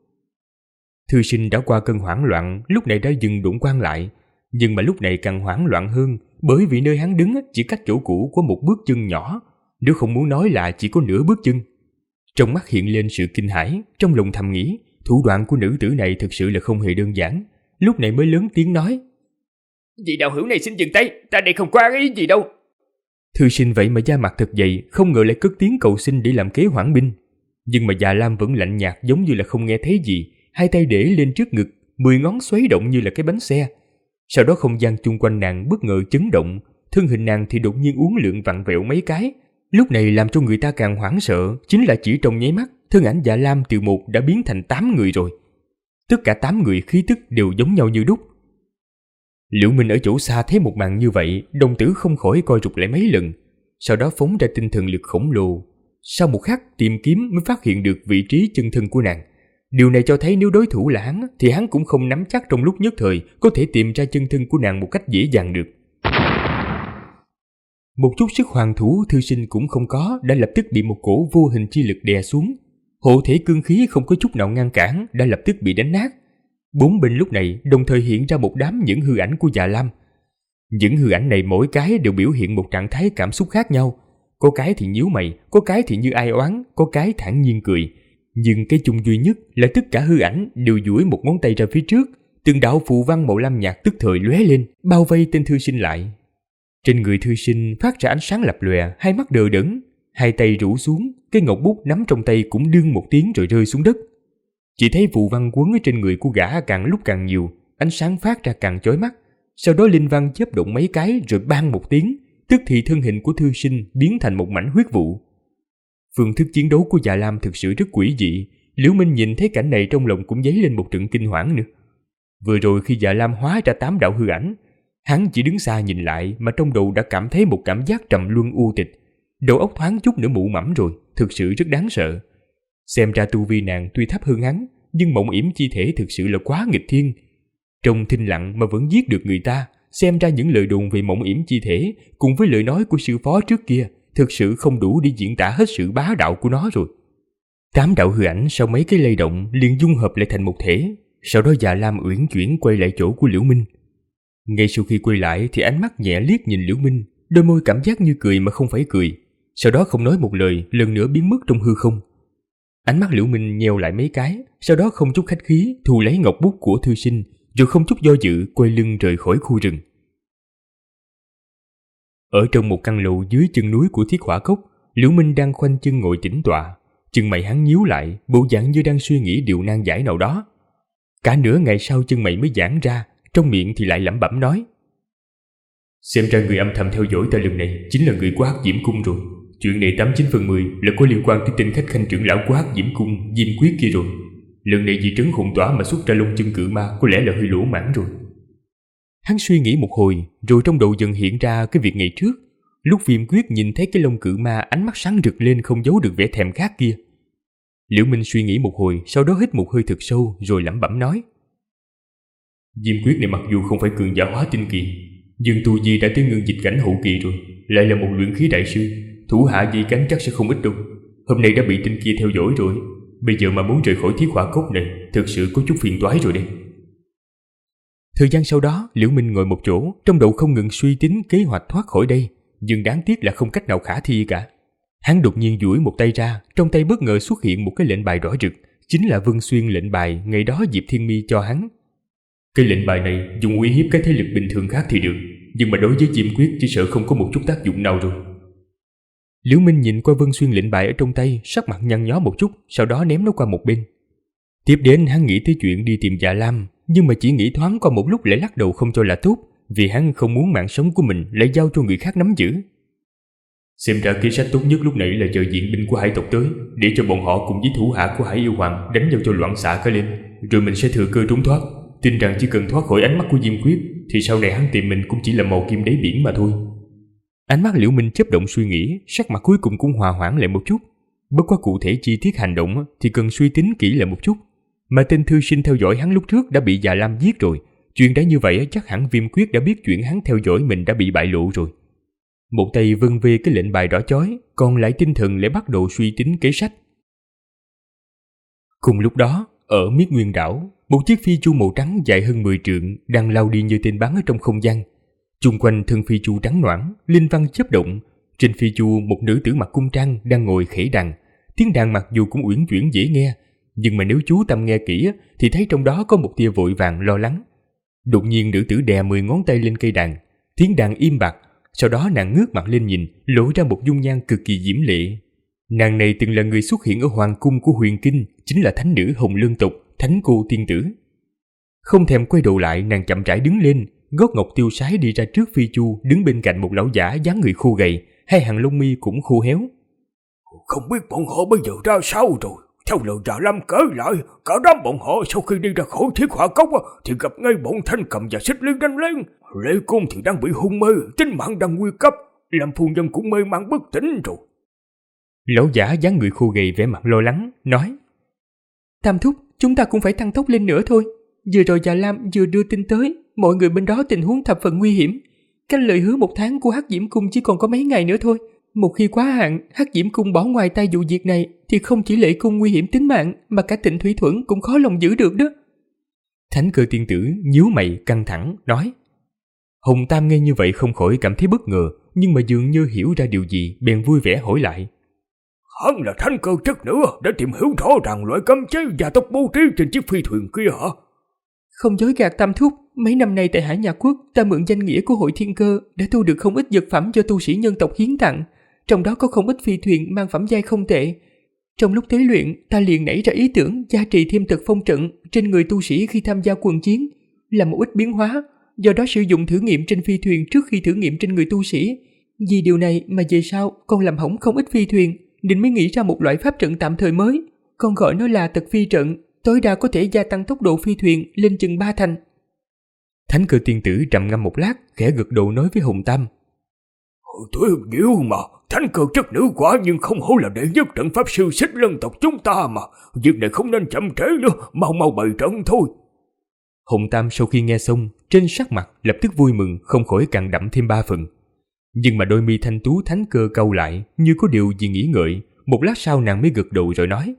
Thư sinh đã qua cơn hoảng loạn, lúc này đã dừng đụng quang lại, nhưng mà lúc này càng hoảng loạn hơn, bởi vì nơi hắn đứng chỉ cách chỗ cũ có một bước chân nhỏ, nếu không muốn nói là chỉ có nửa bước chân. Trong mắt hiện lên sự kinh hãi, trong lòng thầm nghĩ, thủ đoạn của nữ tử này thực sự là không hề đơn giản. Lúc này mới lớn tiếng nói: "Vị đạo hữu này xin dừng tay, ta đây không qua ý gì đâu." Thư sinh vậy mà da mặt thật dày, không ngờ lại cất tiếng cầu xin để làm kế hoãn binh. Nhưng mà Già Lam vẫn lạnh nhạt giống như là không nghe thấy gì, hai tay để lên trước ngực, 10 ngón xoáy động như là cái bánh xe. Sau đó không gian chung quanh nàng bất ngờ chấn động, thân hình nàng thì đột nhiên uốn lượn vặn vẹo mấy cái. Lúc này làm cho người ta càng hoảng sợ chính là chỉ trong nháy mắt, thân ảnh Dạ Lam từ 1 đã biến thành 8 người rồi. Tất cả 8 người khí tức đều giống nhau như đúc. Liễu Minh ở chỗ xa thấy một màn như vậy, đồng tử không khỏi coi rụt lại mấy lần, sau đó phóng ra tinh thần lực khổng lồ. Sau một khắc tìm kiếm mới phát hiện được vị trí chân thân của nàng. Điều này cho thấy nếu đối thủ là hắn thì hắn cũng không nắm chắc trong lúc nhất thời có thể tìm ra chân thân của nàng một cách dễ dàng được. Một chút sức hoàn thủ thư sinh cũng không có, đã lập tức bị một cổ vô hình chi lực đè xuống. Hộ thể cương khí không có chút nào ngăn cản, đã lập tức bị đánh nát. 4 bên lúc này đồng thời hiện ra một đám những hư ảnh của Dạ Lam. Những hư ảnh này mỗi cái đều biểu hiện một trạng thái cảm xúc khác nhau. Có cái thì nhíu mày, có cái thì như ai oán, có cái thản nhiên cười. Nhưng cái chung duy nhất là tất cả hư ảnh đều duỗi một ngón tay ra phía trước, từng đạo phù văn màu lam nhạt tức thời lóe lên, bao vây tên thư sinh lại. Trên người thư sinh phát ra ánh sáng lập lòe, hai mắt đờ đẫn, hai tay rũ xuống, cái ngọc bút nắm trong tay cũng đương một tiếng rồi rơi xuống đất. Chỉ thấy phù văn quấn ở trên người của gã càng lúc càng nhiều, ánh sáng phát ra càng chói mắt. Sau đó linh văn chớp động mấy cái rồi bang một tiếng, tức thì thân hình của thư sinh biến thành một mảnh huyết vụ. Phương thức chiến đấu của Dạ Lam thực sự rất quỷ dị. Liễu Minh nhìn thấy cảnh này trong lòng cũng dấy lên một trận kinh hoảng nữa. Vừa rồi khi Dạ Lam hóa ra 8 đạo hư ảnh, hắn chỉ đứng xa nhìn lại mà trong đầu đã cảm thấy một cảm giác trầm luân u tịch. Đầu óc thoáng chút nữa mụ mẫm rồi, thực sự rất đáng sợ. Xem ra tu vi nàng tuy thấp hơn hắn, nhưng mộng yểm chi thể thực sự là quá nghịch thiên. Trong thinh lặng mà vẫn giết được người ta, xem ra những lời đồn về mộng yểm chi thể cùng với lời nói của sư phó trước kia thực sự không đủ để diễn tả hết sự bá đạo của nó rồi. 8 đạo hư ảnh sau mấy cái lay động liền dung hợp lại thành một thể. Sau đó Dạ Lam uyển chuyển quay lại chỗ của Liễu Minh. Ngay sau khi quay lại thì ánh mắt nhẹ liếc nhìn Liễu Minh, đôi môi cảm giác như cười mà không phải cười. Sau đó không nói một lời, lần nữa biến mất trong hư không. Ánh mắt Liễu Minh nheo lại mấy cái, sau đó không chút khách khí thu lấy ngọc bút của thư sinh, rồi không chút do dự quay lưng rời khỏi khu rừng. Ở trong một căn lều dưới chân núi của Thiết Hỏa Cốc, Liễu Minh đang khoanh chân ngồi tĩnh tọa, chân mày hắn nhíu lại, bộ dạng như đang suy nghĩ điều nan giải nào đó. Cả nửa ngày sau chân mày mới giãn ra, trong miệng thì lại lẩm bẩm nói: "Xem ra người âm thầm theo dõi ta lần này chính là người của Hắc Diễm Cung rồi. Chuyện này 89 phần 10 là có liên quan tới tên khách khanh trưởng lão của Hắc Diễm Cung Diêm Quyết kia rồi. Lần này vì trấn hồn tỏa mà xuất ra Long Chân Cự Ma có lẽ là hơi lỗ mãn rồi." Hắn suy nghĩ một hồi, rồi trong đầu dần hiện ra cái việc ngày trước, lúc Viêm Quyết nhìn thấy cái Long Cự Ma, ánh mắt sáng rực lên không giấu được vẻ thèm khát kia. Liễu Minh suy nghĩ một hồi, sau đó hít một hơi thật sâu rồi lẩm bẩm nói: "Diêm Quyết này mặc dù không phải cường giả hóa tinh kỳ, nhưng tu vi đã tới ngưng dịch cảnh hậu kỳ rồi, lại là một luyện khí đại sư, thủ hạ dây cánh chắc sẽ không ít đâu. Hôm nay đã bị tên kia theo dõi rồi, bây giờ mà muốn rời khỏi Thiết Hỏa Cốc này thực sự có chút phiền toái rồi đây." Thời gian sau đó, Liễu Minh ngồi một chỗ, trong đầu không ngừng suy tính kế hoạch thoát khỏi đây, nhưng đáng tiếc là không cách nào khả thi cả. Hắn đột nhiên duỗi một tay ra, trong tay bất ngờ xuất hiện một cái lệnh bài đỏ rực, chính là Vân Xuyên lệnh bài ngày đó Diệp Thiên Mi cho hắn. Cái lệnh bài này dùng uy hiếp cái thế lực bình thường khác thì được, nhưng mà đối với Diêm Quyết chỉ sợ không có một chút tác dụng nào rồi. Liễu Minh nhìn qua Vân Xuyên lệnh bài ở trong tay, sắc mặt nhăn nhó một chút, sau đó ném nó qua một bên. Tiếp đến hắn nghĩ tới chuyện đi tìm Dạ Lam, nhưng mà chỉ nghĩ thoáng qua một lúc lại lắc đầu không cho là tốt, vì hắn không muốn mạng sống của mình lại giao cho người khác nắm giữ. Xem ra kế sách tốt nhất lúc này là chờ viện binh của hải tộc tới, để cho bọn họ cùng với thủ hạ của Hải Yêu Hoàng đánh nhau cho loạn xạ cả lên, rồi mình sẽ thừa cơ trốn thoát. Tin rằng chỉ cần thoát khỏi ánh mắt của Diêm Quyết thì sau này hắn tìm mình cũng chỉ là màu kim đáy biển mà thôi. Ánh mắt Liễu Minh chớp động suy nghĩ, sắc mặt cuối cùng cũng hòa hoãn lại một chút. Bất quá cụ thể chi tiết hành động thì cần suy tính kỹ lại một chút. Mà tên thư sinh theo dõi hắn lúc trước đã bị Dạ Lam giết rồi, chuyện đã như vậy chắc hẳn Viêm Quyết đã biết chuyện hắn theo dõi mình đã bị bại lộ rồi. Một tay vân vê cái lệnh bài đỏ chói, còn lại tinh thần lại bắt đầu suy tính kế sách. Cùng lúc đó, ở Miết Nguyên đảo, một chiếc phi chu màu trắng dài hơn 10 trượng đang lao đi như tên bắn ở trong không gian. Chung quanh thân phi chu trắng noãn, linh văn chớp động. Trên phi chu một nữ tử mặc cung trang đang ngồi khẽ đàn. Tiếng đàn mặc dù cũng uyển chuyển dễ nghe, nhưng mà nếu chú tâm nghe kỹ thì thấy trong đó có một tia vội vàng lo lắng. Đột nhiên nữ tử đè 10 ngón tay lên cây đàn, tiếng đàn im bặt. Sau đó nàng ngước mặt lên nhìn, lộ ra một dung nhan cực kỳ diễm lệ. Nàng này từng là người xuất hiện ở hoàng cung của Huyền Kinh, chính là thánh nữ Hồng Lương tộc, Thánh Cô Tiên Tử. Không thèm quay đầu lại, nàng chậm rãi đứng lên, gót ngọc tiêu sái đi ra trước phi chu, đứng bên cạnh một lão giả dáng người khô gầy, hai hàng lông mi cũng khô héo. Không biết bọn họ bây giờ ra sao rồi. Theo lời Dạ Lam kể lại, cả đám bọn họ sau khi đi ra khỏi Thiết Hỏa Cốc thì gặp ngay bọn Thanh Cầm và Xích Liên đánh lên. Lệ Côn thì đang bị hôn mê, tính mạng đang nguy cấp, làm phu nhân cũng mê man bất tỉnh rồi. Lão giả dáng người khô gầy vẻ mặt lo lắng, nói: Tam thúc, chúng ta cũng phải tăng tốc lên nữa thôi. Vừa rồi Dạ Lam vừa đưa tin tới, mọi người bên đó tình huống thập phần nguy hiểm. Cách lời hứa 1 tháng của Hắc Diễm Cung chỉ còn có mấy ngày nữa thôi. Một khi quá hạn, Hắc Diễm Cung bỏ ngoài tay vụ việc này thì không chỉ Lệ Cung nguy hiểm tính mạng mà cả Tịnh Thủy Thuẫn cũng khó lòng giữ được đó. Thánh Cơ Tiên Tử nhíu mày căng thẳng, nói. Hồng Tam nghe như vậy không khỏi cảm thấy bất ngờ, nhưng mà dường như hiểu ra điều gì, bèn vui vẻ hỏi lại. Hắn là Thánh Cơ chất nữa, đã tìm hiểu rõ ràng loại cấm chế gia tộc bố trí trên chiếc phi thuyền kia hả? Không dối gạt Tam thúc, mấy năm nay tại Hải Nhạc Quốc, ta mượn danh nghĩa của Hội Thiên Cơ đã thu được không ít vật phẩm cho tu sĩ nhân tộc hiến tặng, trong đó có không ít phi thuyền mang phẩm giai không tệ. Trong lúc tế luyện, ta liền nảy ra ý tưởng gia trì thêm tật phong trận trên người tu sĩ khi tham gia quân chiến, làm một ít biến hóa, do đó sử dụng thử nghiệm trên phi thuyền trước khi thử nghiệm trên người tu sĩ. Vì điều này mà về sau con làm hỏng không ít phi thuyền, nên mới nghĩ ra một loại pháp trận tạm thời mới, con gọi nó là tật phi trận, tối đa có thể gia tăng tốc độ phi thuyền lên chừng 3 thành. Thánh Cơ Tiên Tử trầm ngâm một lát, khẽ gật đầu nói với Hồng Tam. Tôi nhiều mà, Thánh Cơ chất nữ quả nhưng không hổ là đệ nhất trận pháp sư Xích Lân tộc chúng ta mà. Việc này không nên chậm trễ nữa, mau bày trận thôi. Hồng Tam sau khi nghe xong, trên sắc mặt lập tức vui mừng, không khỏi càng đậm thêm 3 phần. Nhưng mà đôi mi thanh tú Thánh Cơ cau lại, như có điều gì nghĩ ngợi. Một lát sau nàng mới gật đầu rồi nói.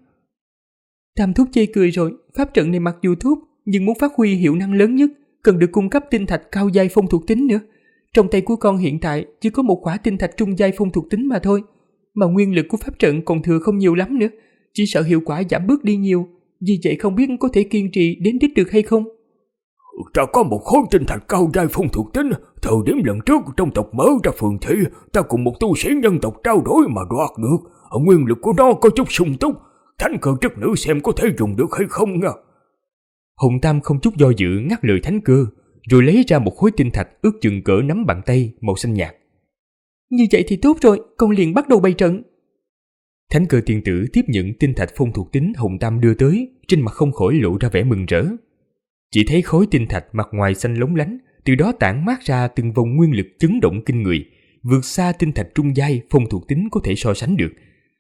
Tam thúc chê cười rồi, pháp trận này mặc dù thúc, nhưng muốn phát huy hiệu năng lớn nhất, cần được cung cấp tinh thạch cao giai phong thuộc tính nữa. Trong tay của con hiện tại chỉ có một khỏa tinh thạch trung giai phong thuộc tính mà thôi, mà nguyên lực của pháp trận còn thừa không nhiều lắm nữa, chỉ sợ hiệu quả giảm bớt đi nhiều. Vì vậy không biết có thể kiên trì đến đích được hay không. Ta có một khối tinh thạch cao giai phong thuộc tính. Thời điểm lần trước trong tộc mở ra phường thị, ta cùng một tu sĩ nhân tộc trao đổi mà đoạt được. Nguyên lực của nó có chút sung túc, Thánh Cơ chất nữ xem có thể dùng được hay không nha. Hồng Tam không chút do dự ngắt lời Thánh Cơ, rồi lấy ra một khối tinh thạch ước chừng cỡ nắm bàn tay màu xanh nhạt. Như vậy thì tốt rồi, con liền bắt đầu bày trận. Thánh Cơ Tiên Tử tiếp nhận tinh thạch phong thuộc tính Hồng Tam đưa tới, trên mặt không khỏi lộ ra vẻ mừng rỡ. Chỉ thấy khối tinh thạch mặt ngoài xanh lóng lánh, từ đó tản mát ra từng vòng nguyên lực chấn động kinh người, vượt xa tinh thạch trung giai phong thuộc tính có thể so sánh được.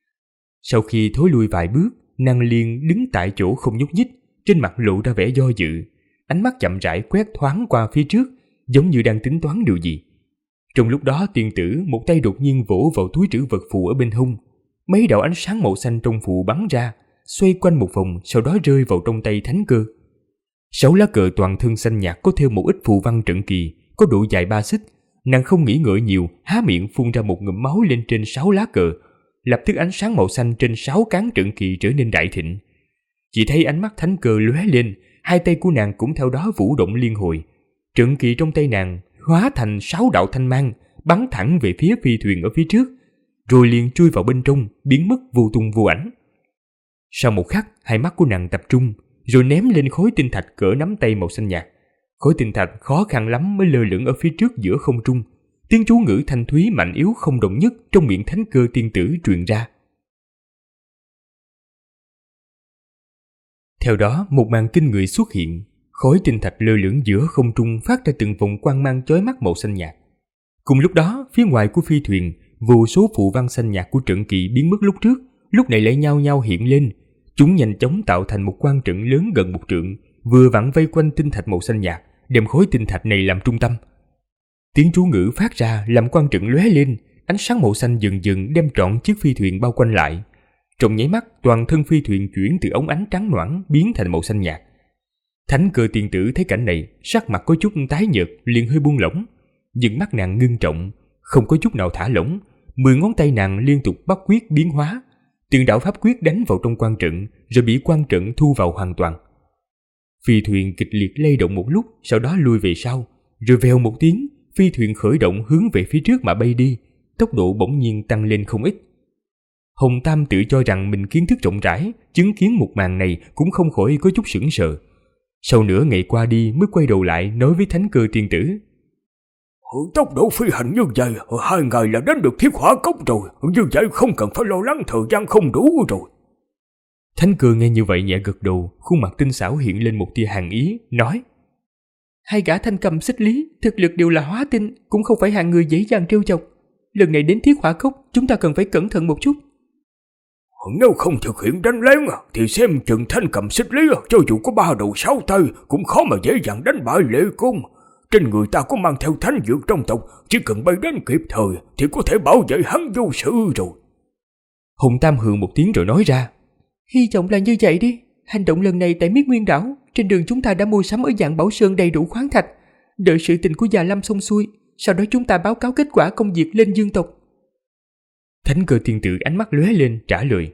Sau khi thối lui vài bước, nàng liền đứng tại chỗ không nhúc nhích, trên mặt lộ ra vẻ do dự, ánh mắt chậm rãi quét thoáng qua phía trước, giống như đang tính toán điều gì. Trong lúc đó tiên tử một tay đột nhiên vỗ vào túi trữ vật phù ở bên hông, mấy đạo ánh sáng màu xanh trong phù bắn ra, xoay quanh một vòng, sau đó rơi vào trong tay Thánh Cơ. 6 lá cờ toàn thân xanh nhạt có theo một ít phù văn trận kỳ, có độ dài 3 xích. Nàng không nghĩ ngợi nhiều, há miệng phun ra một ngụm máu lên trên 6 lá cờ. Lập tức ánh sáng màu xanh trên 6 cán trận kỳ trở nên đại thịnh. Chỉ thấy ánh mắt thánh cơ lóe lên, hai tay của nàng cũng theo đó vũ động liên hồi. Trận kỳ trong tay nàng hóa thành 6 đạo thanh mang, bắn thẳng về phía phi thuyền ở phía trước, rồi liền chui vào bên trong, biến mất vô tung vô ảnh. Sau một khắc, hai mắt của nàng tập trung, rồi ném lên khối tinh thạch cỡ nắm tay màu xanh nhạt. Khối tinh thạch khó khăn lắm mới lơ lửng ở phía trước giữa không trung. Tiếng chú ngữ thanh thúy mạnh yếu không đồng nhất trong miệng thánh cơ tiên tử truyền ra. Theo đó, một màn kinh người xuất hiện. Khối tinh thạch lơ lửng giữa không trung phát ra từng vòng quang mang chói mắt màu xanh nhạt. Cùng lúc đó, phía ngoài của phi thuyền, vô số phù văn xanh nhạt của trận kỳ biến mất lúc trước, lúc này lại nhao nhao hiện lên. Chúng nhanh chóng tạo thành một quang trận lớn gần 1 trượng, vừa vặn vây quanh tinh thạch màu xanh nhạt, đem khối tinh thạch này làm trung tâm. Tiếng chú ngữ phát ra làm quang trận lóe lên, ánh sáng màu xanh dần dần đem trọn chiếc phi thuyền bao quanh lại. Trong nháy mắt, toàn thân phi thuyền chuyển từ ống ánh trắng nõn biến thành màu xanh nhạt. Thánh cơ tiên tử thấy cảnh này, sắc mặt có chút tái nhợt, liền hơi buông lỏng. Nhưng mắt nàng ngưng trọng, không có chút nào thả lỏng. 10 ngón tay nàng liên tục bắt quyết biến hóa, từng đạo pháp quyết đánh vào trong quang trận, rồi bị quang trận thu vào hoàn toàn. Phi thuyền kịch liệt lay động một lúc, sau đó lui về sau, rồi vèo một tiếng, phi thuyền khởi động hướng về phía trước mà bay đi, tốc độ bỗng nhiên tăng lên không ít. Hồng Tam tự cho rằng mình kiến thức rộng rãi, chứng kiến một màn này cũng không khỏi có chút sững sờ. Sau nửa ngày qua đi mới quay đầu lại nói với thánh cơ tiên tử: Tốc độ phi hành như vậy, 2 ngày là đến được Thiết Hỏa Cốc rồi, như vậy không cần phải lo lắng thời gian không đủ rồi. Thánh cơ nghe như vậy nhẹ gật đầu, khuôn mặt tinh xảo hiện lên một tia hàn ý, nói: Hai gã thanh cầm xích lý, thực lực đều là hóa tinh, cũng không phải hạng người dễ dàng trêu chọc. Lần này đến Thiết Hỏa Cốc, chúng ta cần phải cẩn thận một chút. Nếu không thực hiện đánh lén thì xem chừng thanh cầm xích lý cho dù có 3 đầu 6 tay cũng khó mà dễ dàng đánh bại Lệ Cung. Trên người ta có mang theo thánh dược trong tộc, chỉ cần bay đến kịp thời thì có thể bảo vệ hắn vô sự rồi. Hồng Tam hừ một tiếng rồi nói ra: Hy vọng là như vậy đi. Hành động lần này tại Miết Nguyên Đảo, trên đường chúng ta đã mua sắm ở dạng Bảo Sơn đầy đủ khoáng thạch. Đợi sự tình của Già Lâm xong xuôi, sau đó chúng ta báo cáo kết quả công việc lên dương tộc. Thánh cơ tiên tử ánh mắt lóe lên trả lời: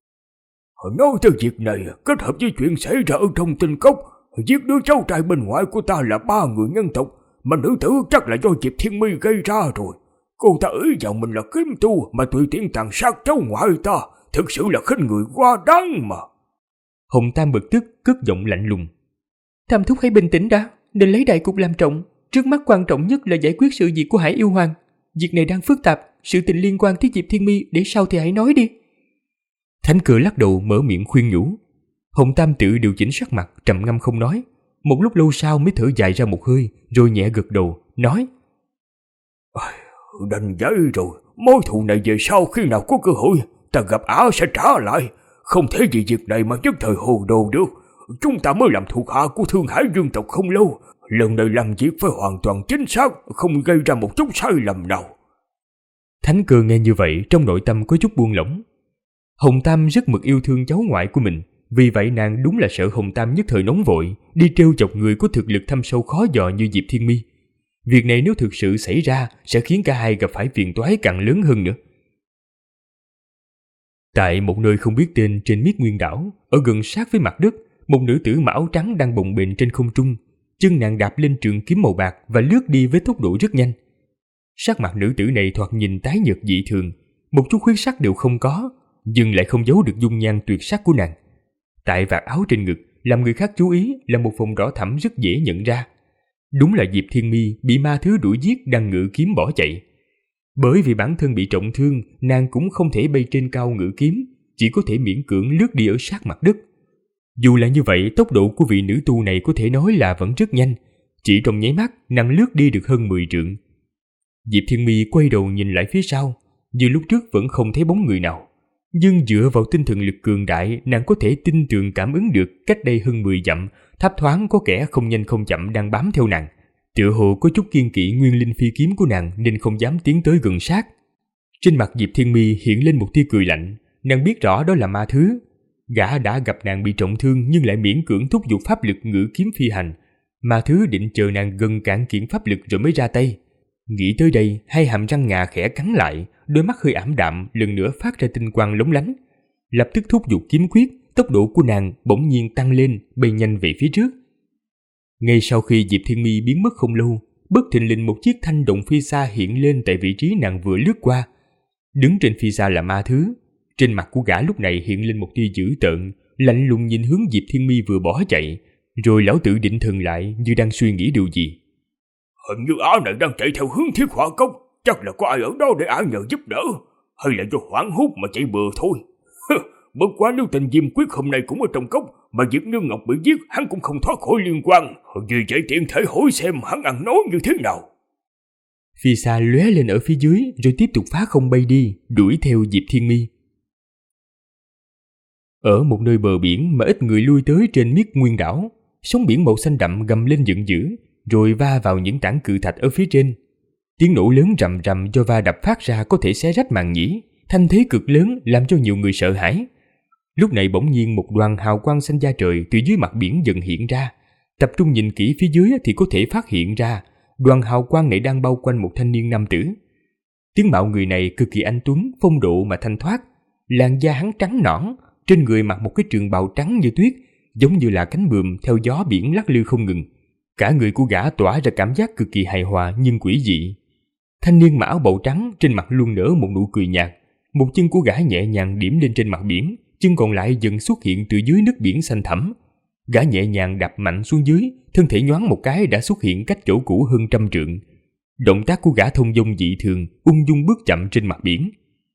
Nói tới việc này, kết hợp với chuyện xảy ra ở trong tinh cốc, giết đứa cháu trai bên ngoài của ta là 3 người nhân tộc, mà nữ tử chắc là do Diệp Thiên Mi gây ra rồi. Cô ta ý vào mình là kiếm tu mà tùy tiện tàn sát cháu ngoại ta, thực sự là khinh người quá đáng mà. Hồng Tam bực tức cất giọng lạnh lùng: Tam thúc hãy bình tĩnh đã, nên lấy đại cục làm trọng. Trước mắt quan trọng nhất là giải quyết sự việc của Hải Yêu Hoàng. Việc này đang phức tạp, sự tình liên quan tới Diệp Thiên Mi để sau thì hãy nói đi. Thánh cơ lắc đầu mở miệng khuyên nhủ. Hồng Tam tự điều chỉnh sắc mặt, trầm ngâm không nói. Một lúc lâu sau mới thở dài ra một hơi, rồi nhẹ gật đầu, nói: Đành vậy rồi, mối thù này về sau khi nào có cơ hội, ta gặp ả sẽ trả lại. Không thể vì việc này mà nhất thời hồ đồ được. Chúng ta mới làm thuộc hạ của Thương Hải Dương tộc không lâu, lần này làm việc phải hoàn toàn chính xác, không gây ra một chút sai lầm nào. Thánh cơ nghe như vậy trong nội tâm có chút buông lỏng. Hồng Tam rất mực yêu thương cháu ngoại của mình, vì vậy nàng đúng là sợ Hồng Tam nhất thời nóng vội đi trêu chọc người có thực lực thâm sâu khó dò như Diệp Thiên Mi. Việc này nếu thực sự xảy ra sẽ khiến cả hai gặp phải phiền toái càng lớn hơn nữa. Tại một nơi không biết tên trên Miết Nguyên Đảo, ở gần sát với mặt đất, một nữ tử mặc áo trắng đang bồng bềnh trên không trung. Chân nàng đạp lên trường kiếm màu bạc và lướt đi với tốc độ rất nhanh. Sắc mặt nữ tử này thoạt nhìn tái nhợt dị thường, một chút huyết sắc đều không có, nhưng lại không giấu được dung nhan tuyệt sắc của nàng. Tại vạt áo trên ngực, làm người khác chú ý là một vùng đỏ thẫm rất dễ nhận ra. Đúng là Diệp Thiên Mi bị ma thứ đuổi giết đang ngự kiếm bỏ chạy. Bởi vì bản thân bị trọng thương, nàng cũng không thể bay trên cao ngự kiếm, chỉ có thể miễn cưỡng lướt đi ở sát mặt đất. Dù là như vậy, tốc độ của vị nữ tu này có thể nói là vẫn rất nhanh. Chỉ trong nháy mắt, nàng lướt đi được hơn 10 trượng. Diệp Thiên Mi quay đầu nhìn lại phía sau, như lúc trước vẫn không thấy bóng người nào. Nhưng dựa vào tinh thần lực cường đại, nàng có thể tin tưởng cảm ứng được cách đây hơn 10 dặm, thấp thoáng có kẻ không nhanh không chậm đang bám theo nàng. Tựa hồ có chút kiêng kỵ nguyên linh phi kiếm của nàng nên không dám tiến tới gần sát. Trên mặt Diệp Thiên Mi hiện lên một tia cười lạnh, nàng biết rõ đó là ma thứ. Gã đã gặp nàng bị trọng thương nhưng lại miễn cưỡng thúc giục pháp lực ngự kiếm phi hành. Ma Thứ định chờ nàng gần cạn kiệt pháp lực rồi mới ra tay. Nghĩ tới đây, hai hàm răng ngà khẽ cắn lại, đôi mắt hơi ảm đạm lần nữa phát ra tinh quang lóng lánh. Lập tức thúc giục kiếm quyết, tốc độ của nàng bỗng nhiên tăng lên, bay nhanh về phía trước. Ngay sau khi Diệp Thiên Mi biến mất không lâu, bất thình lình một chiếc thanh đồng phi xa hiện lên tại vị trí nàng vừa lướt qua. Đứng trên phi xa là Ma Thứ. Trên mặt của gã lúc này hiện lên một tia dữ tợn, lạnh lùng nhìn hướng Diệp Thiên Mi vừa bỏ chạy, rồi lão tự định thần lại như đang suy nghĩ điều gì. Hình như ả này đang chạy theo hướng Thiết Hỏa Cốc, chắc là có ai ở đó để ả nhờ giúp đỡ, hay là do hoảng hốt mà chạy bừa thôi. Bất quá nếu tên Diêm Quyết hôm nay cũng ở trong cốc, mà Diệp Nương Ngọc bị giết, hắn cũng không thoát khỏi liên quan. Vì vậy tiện thể hỏi xem hắn ăn nói như thế nào. Phi xa lóe lên ở phía dưới rồi tiếp tục phá không bay đi, đuổi theo Diệp Thiên Mi. Ở một nơi bờ biển mà ít người lui tới trên Miết Nguyên đảo, sóng biển màu xanh đậm gầm lên giận dữ, rồi va vào những tảng cự thạch ở phía trên. Tiếng nổ lớn rầm rầm do va đập phát ra có thể xé rách màng nhĩ, thanh thế cực lớn làm cho nhiều người sợ hãi. Lúc này bỗng nhiên một đoàn hào quang xanh da trời từ dưới mặt biển dần hiện ra. Tập trung nhìn kỹ phía dưới thì có thể phát hiện ra đoàn hào quang này đang bao quanh một thanh niên nam tử. Tướng mạo người này cực kỳ anh tuấn, phong độ mà thanh thoát, làn da hắn trắng nõn, trên người mặc một cái trường bào trắng như tuyết, giống như là cánh buồm theo gió biển lắc lư không ngừng. Cả người của gã tỏa ra cảm giác cực kỳ hài hòa nhưng quỷ dị. Thanh niên mặc áo bào trắng trên mặt luôn nở một nụ cười nhạt, một chân của gã nhẹ nhàng điểm lên trên mặt biển, chân còn lại dần xuất hiện từ dưới nước biển xanh thẳm. Gã nhẹ nhàng đạp mạnh xuống dưới, thân thể nhoáng một cái đã xuất hiện cách chỗ cũ hơn 100 trượng. Động tác của gã thông dong dị thường, ung dung bước chậm trên mặt biển.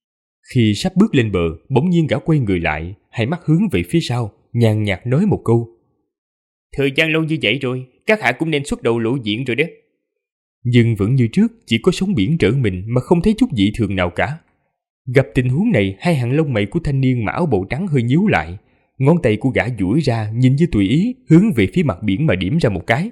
Khi sắp bước lên bờ, bỗng nhiên gã quay người lại, hai mắt hướng về phía sau, nhàn nhạt nói một câu. Thời gian lâu như vậy rồi, các hạ cũng nên xuất đầu lộ diện rồi đó. Nhưng vẫn như trước, chỉ có sóng biển trở mình mà không thấy chút dị thường nào cả. Gặp tình huống này, hai hàng lông mày của thanh niên mặc áo bào trắng hơi nhíu lại, ngón tay của gã duỗi ra nhìn như tùy ý hướng về phía mặt biển mà điểm ra một cái.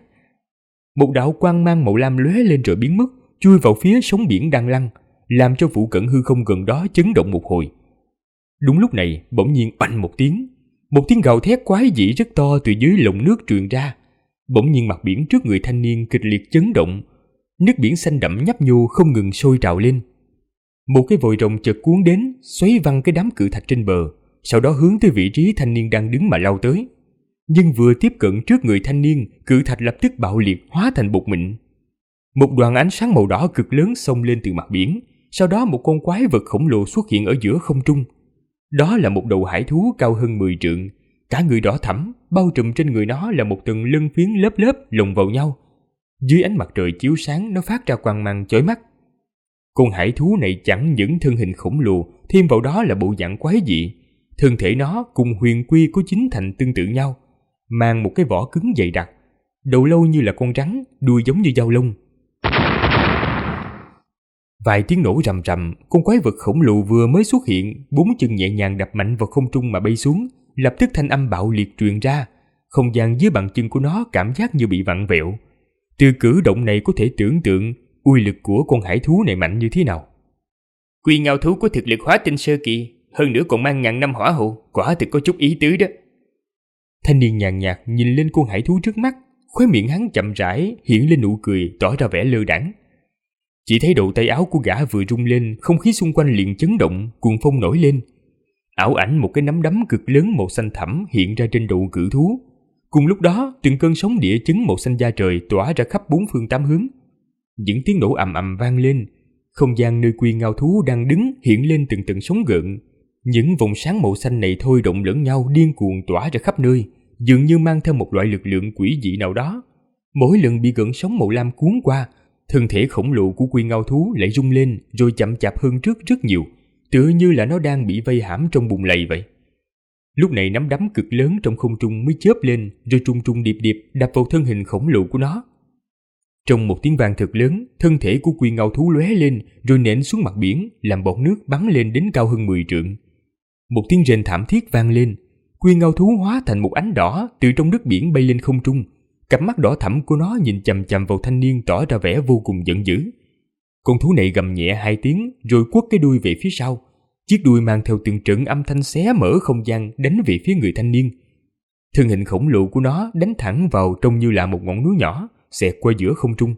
Một đạo quang mang màu lam lóe lên rồi biến mất, chui vào phía sóng biển đang lăn, làm cho phụ cận hư không gần đó chấn động một hồi. Đúng lúc này, bỗng nhiên oanh một tiếng gào thét quái dị rất to từ dưới lồng nước truyền ra. Bỗng nhiên mặt biển trước người thanh niên kịch liệt chấn động, nước biển xanh đậm nhấp nhô không ngừng sôi trào lên. Một cái vòi rồng chợt cuốn đến, xoáy văng cái đám cự thạch trên bờ, sau đó hướng tới vị trí thanh niên đang đứng mà lao tới. Nhưng vừa tiếp cận trước người thanh niên, cự thạch lập tức bạo liệt hóa thành bột mịn. Một đoàn ánh sáng màu đỏ cực lớn xông lên từ mặt biển, sau đó một con quái vật khổng lồ xuất hiện ở giữa không trung. Đó là một đầu hải thú cao hơn 10 trượng, cả người đỏ thẫm, bao trùm trên người nó là một tầng lân phiến lớp lớp lồng vào nhau. Dưới ánh mặt trời chiếu sáng, nó phát ra quang mang chói mắt. Con hải thú này chẳng những thân hình khổng lồ, thêm vào đó là bộ dạng quái dị. Thân thể nó cùng huyền quy có chính thành tương tự nhau, mang một cái vỏ cứng dày đặc, đầu lâu như là con rắn, đuôi giống như dao lông. Vài tiếng nổ rầm rầm, con quái vật khổng lồ vừa mới xuất hiện, 4 chân nhẹ nhàng đập mạnh vào không trung mà bay xuống, lập tức thanh âm bạo liệt truyền ra. Không gian dưới bàn chân của nó cảm giác như bị vặn vẹo. Từ cử động này có thể tưởng tượng uy lực của con hải thú này mạnh như thế nào. Quy Ngao thú có thực lực hóa tinh sơ kỳ, hơn nữa còn mang ngàn năm hỏa hộ, quả thực có chút ý tứ đó. Thanh niên nhàn nhạt nhìn lên con hải thú trước mắt, khóe miệng hắn chậm rãi hiện lên nụ cười, tỏ ra vẻ lơ đãng. Chỉ thấy đầu tay áo của gã vừa rung lên, không khí xung quanh liền chấn động, cuồng phong nổi lên. Ảo ảnh một cái nắm đấm cực lớn màu xanh thẳm hiện ra trên đầu cự thú. Cùng lúc đó, từng cơn sóng địa chấn màu xanh da trời tỏa ra khắp 4 phương 8 hướng. Những tiếng nổ ầm ầm vang lên, không gian nơi Quy Ngao thú đang đứng hiện lên từng tầng sóng gợn. Những vòng sáng màu xanh này thôi động lẫn nhau điên cuồng tỏa ra khắp nơi, dường như mang theo một loại lực lượng quỷ dị nào đó. Mỗi lần bị gợn sóng màu lam cuốn qua, thân thể khổng lồ của Quy Ngao thú lại rung lên rồi chậm chạp hơn trước rất nhiều, tựa như là nó đang bị vây hãm trong bùn lầy vậy. Lúc này nắm đấm cực lớn trong không trung mới chớp lên rồi trùng trùng điệp điệp đập vào thân hình khổng lồ của nó. Trong một tiếng vang thật lớn, thân thể của Quy Ngao thú lóe lên rồi nện xuống mặt biển, làm bọt nước bắn lên đến cao hơn 10 trượng. Một tiếng rên thảm thiết vang lên, Quy Ngao thú hóa thành một ánh đỏ từ trong nước biển bay lên không trung. Cặp mắt đỏ thẫm của nó nhìn chằm chằm vào thanh niên tỏ ra vẻ vô cùng giận dữ. Con thú này gầm nhẹ 2 tiếng rồi quất cái đuôi về phía sau. chiếc đuôi mang theo từng trận âm thanh xé mở không gian đánh về phía người thanh niên. Thân hình khổng lồ của nó đánh thẳng vào trông như là một ngọn núi nhỏ, xẹt qua giữa không trung.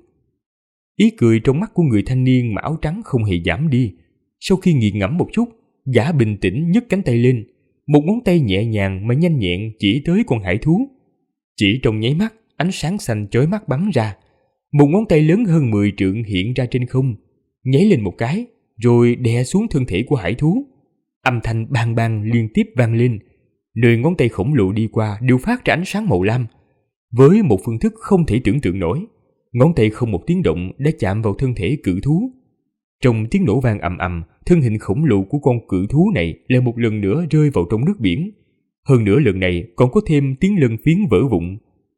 Ý cười trong mắt của người thanh niên mà áo trắng không hề giảm đi. Sau khi nghiền ngẫm một chút, gã bình tĩnh nhấc cánh tay lên, một ngón tay nhẹ nhàng mà nhanh nhẹn chỉ tới con hải thú. Chỉ trong nháy mắt, ánh sáng xanh chói mắt bắn ra. Một ngón tay lớn hơn 10 trượng hiện ra trên không, nháy lên một cái, rồi đè xuống thân thể của hải thú. Âm thanh bang bang liên tiếp vang lên. Nơi ngón tay khổng lồ đi qua đều phát ra ánh sáng màu lam. Với một phương thức không thể tưởng tượng nổi, ngón tay không một tiếng động đã chạm vào thân thể cự thú. Trong tiếng nổ vang ầm ầm, thân hình khổng lồ của con cự thú này lại một lần nữa rơi vào trong nước biển. Hơn nữa lần này còn có thêm tiếng lân phiến vỡ vụn.